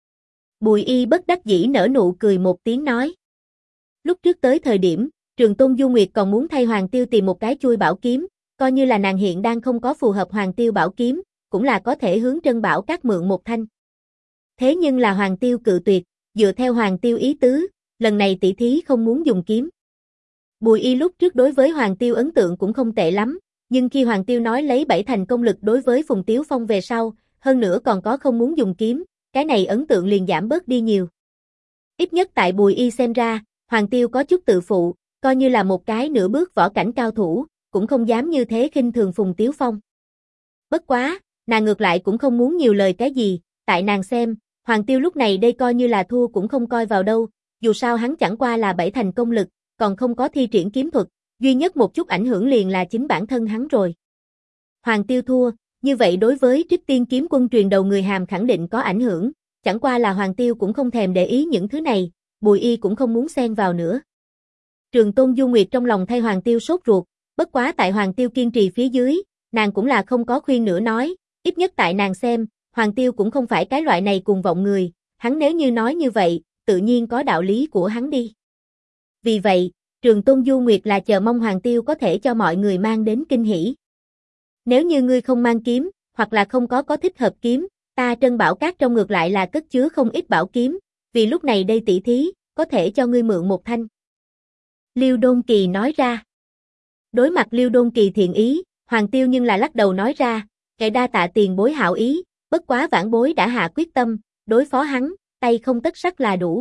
Bùi Y bất đắc dĩ nở nụ cười một tiếng nói. Lúc trước tới thời điểm, Trường Tôn Du Nguyệt còn muốn thay Hoàng Tiêu tìm một cái chui bảo kiếm, coi như là nàng hiện đang không có phù hợp Hoàng Tiêu bảo kiếm, cũng là có thể hướng Trân Bảo Các mượn một thanh. Thế nhưng là Hoàng Tiêu cự tuyệt, dựa theo Hoàng Tiêu ý tứ, lần này tỷ thí không muốn dùng kiếm. Bùi Y lúc trước đối với Hoàng Tiêu ấn tượng cũng không tệ lắm, nhưng khi Hoàng Tiêu nói lấy 7 thành công lực đối với Phùng Tiếu Phong về sau, hơn nữa còn có không muốn dùng kiếm, cái này ấn tượng liền giảm bớt đi nhiều. Ít nhất tại Bùi Y xem ra, Hoàng Tiêu có chút tự phụ, coi như là một cái nửa bước võ cảnh cao thủ, cũng không dám như thế khinh thường Phùng Tiếu Phong. Bất quá, nàng ngược lại cũng không muốn nhiều lời cái gì, tại nàng xem, Hoàng Tiêu lúc này đây coi như là thua cũng không coi vào đâu, dù sao hắn chẳng qua là 7 thành công lực, còn không có thi triển kiếm thuật, duy nhất một chút ảnh hưởng liền là chính bản thân hắn rồi. Hoàng Tiêu thua, như vậy đối với Trích Tiên kiếm quân truyền đầu người Hàm khẳng định có ảnh hưởng, chẳng qua là Hoàng Tiêu cũng không thèm để ý những thứ này, Bùi Y cũng không muốn xen vào nữa. Trường Tôn Du Nguyệt trong lòng thay Hoàng Tiêu sốt ruột, bất quá tại Hoàng Tiêu kiên trì phía dưới, nàng cũng là không có khuyên nữa nói, ít nhất tại nàng xem, Hoàng Tiêu cũng không phải cái loại này cuồng vọng người, hắn nếu như nói như vậy, tự nhiên có đạo lý của hắn đi. Vì vậy, Trường Tôn Du Nguyệt là chờ mong Hoàng Tiêu có thể cho mọi người mang đến kinh hỉ. Nếu như ngươi không mang kiếm, hoặc là không có thích hợp kiếm, ta Trân Bảo Các trong ngược lại là cất chứa không ít bảo kiếm, vì lúc này đây tỷ thí, có thể cho ngươi mượn một thanh. Liêu Đôn Kỳ nói ra. Đối mặt Liêu Đôn Kỳ thiện ý, Hoàng Tiêu nhưng là lắc đầu nói ra, kẻ đa tạ tiền bối hảo ý, bất quá vãn bối đã hạ quyết tâm, đối phó hắn, tay không tất sắt là đủ.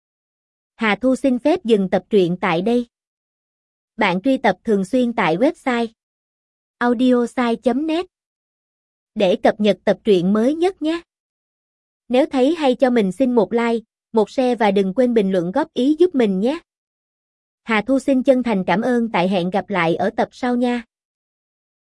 Hà Thu xin phép dừng tập truyện tại đây. Bạn truy tập thường xuyên tại website audiosai.net để cập nhật tập truyện mới nhất nhé. Nếu thấy hay cho mình xin một like, một share và đừng quên bình luận góp ý giúp mình nhé. Hà Thu xin chân thành cảm ơn, tại hẹn gặp lại ở tập sau nha.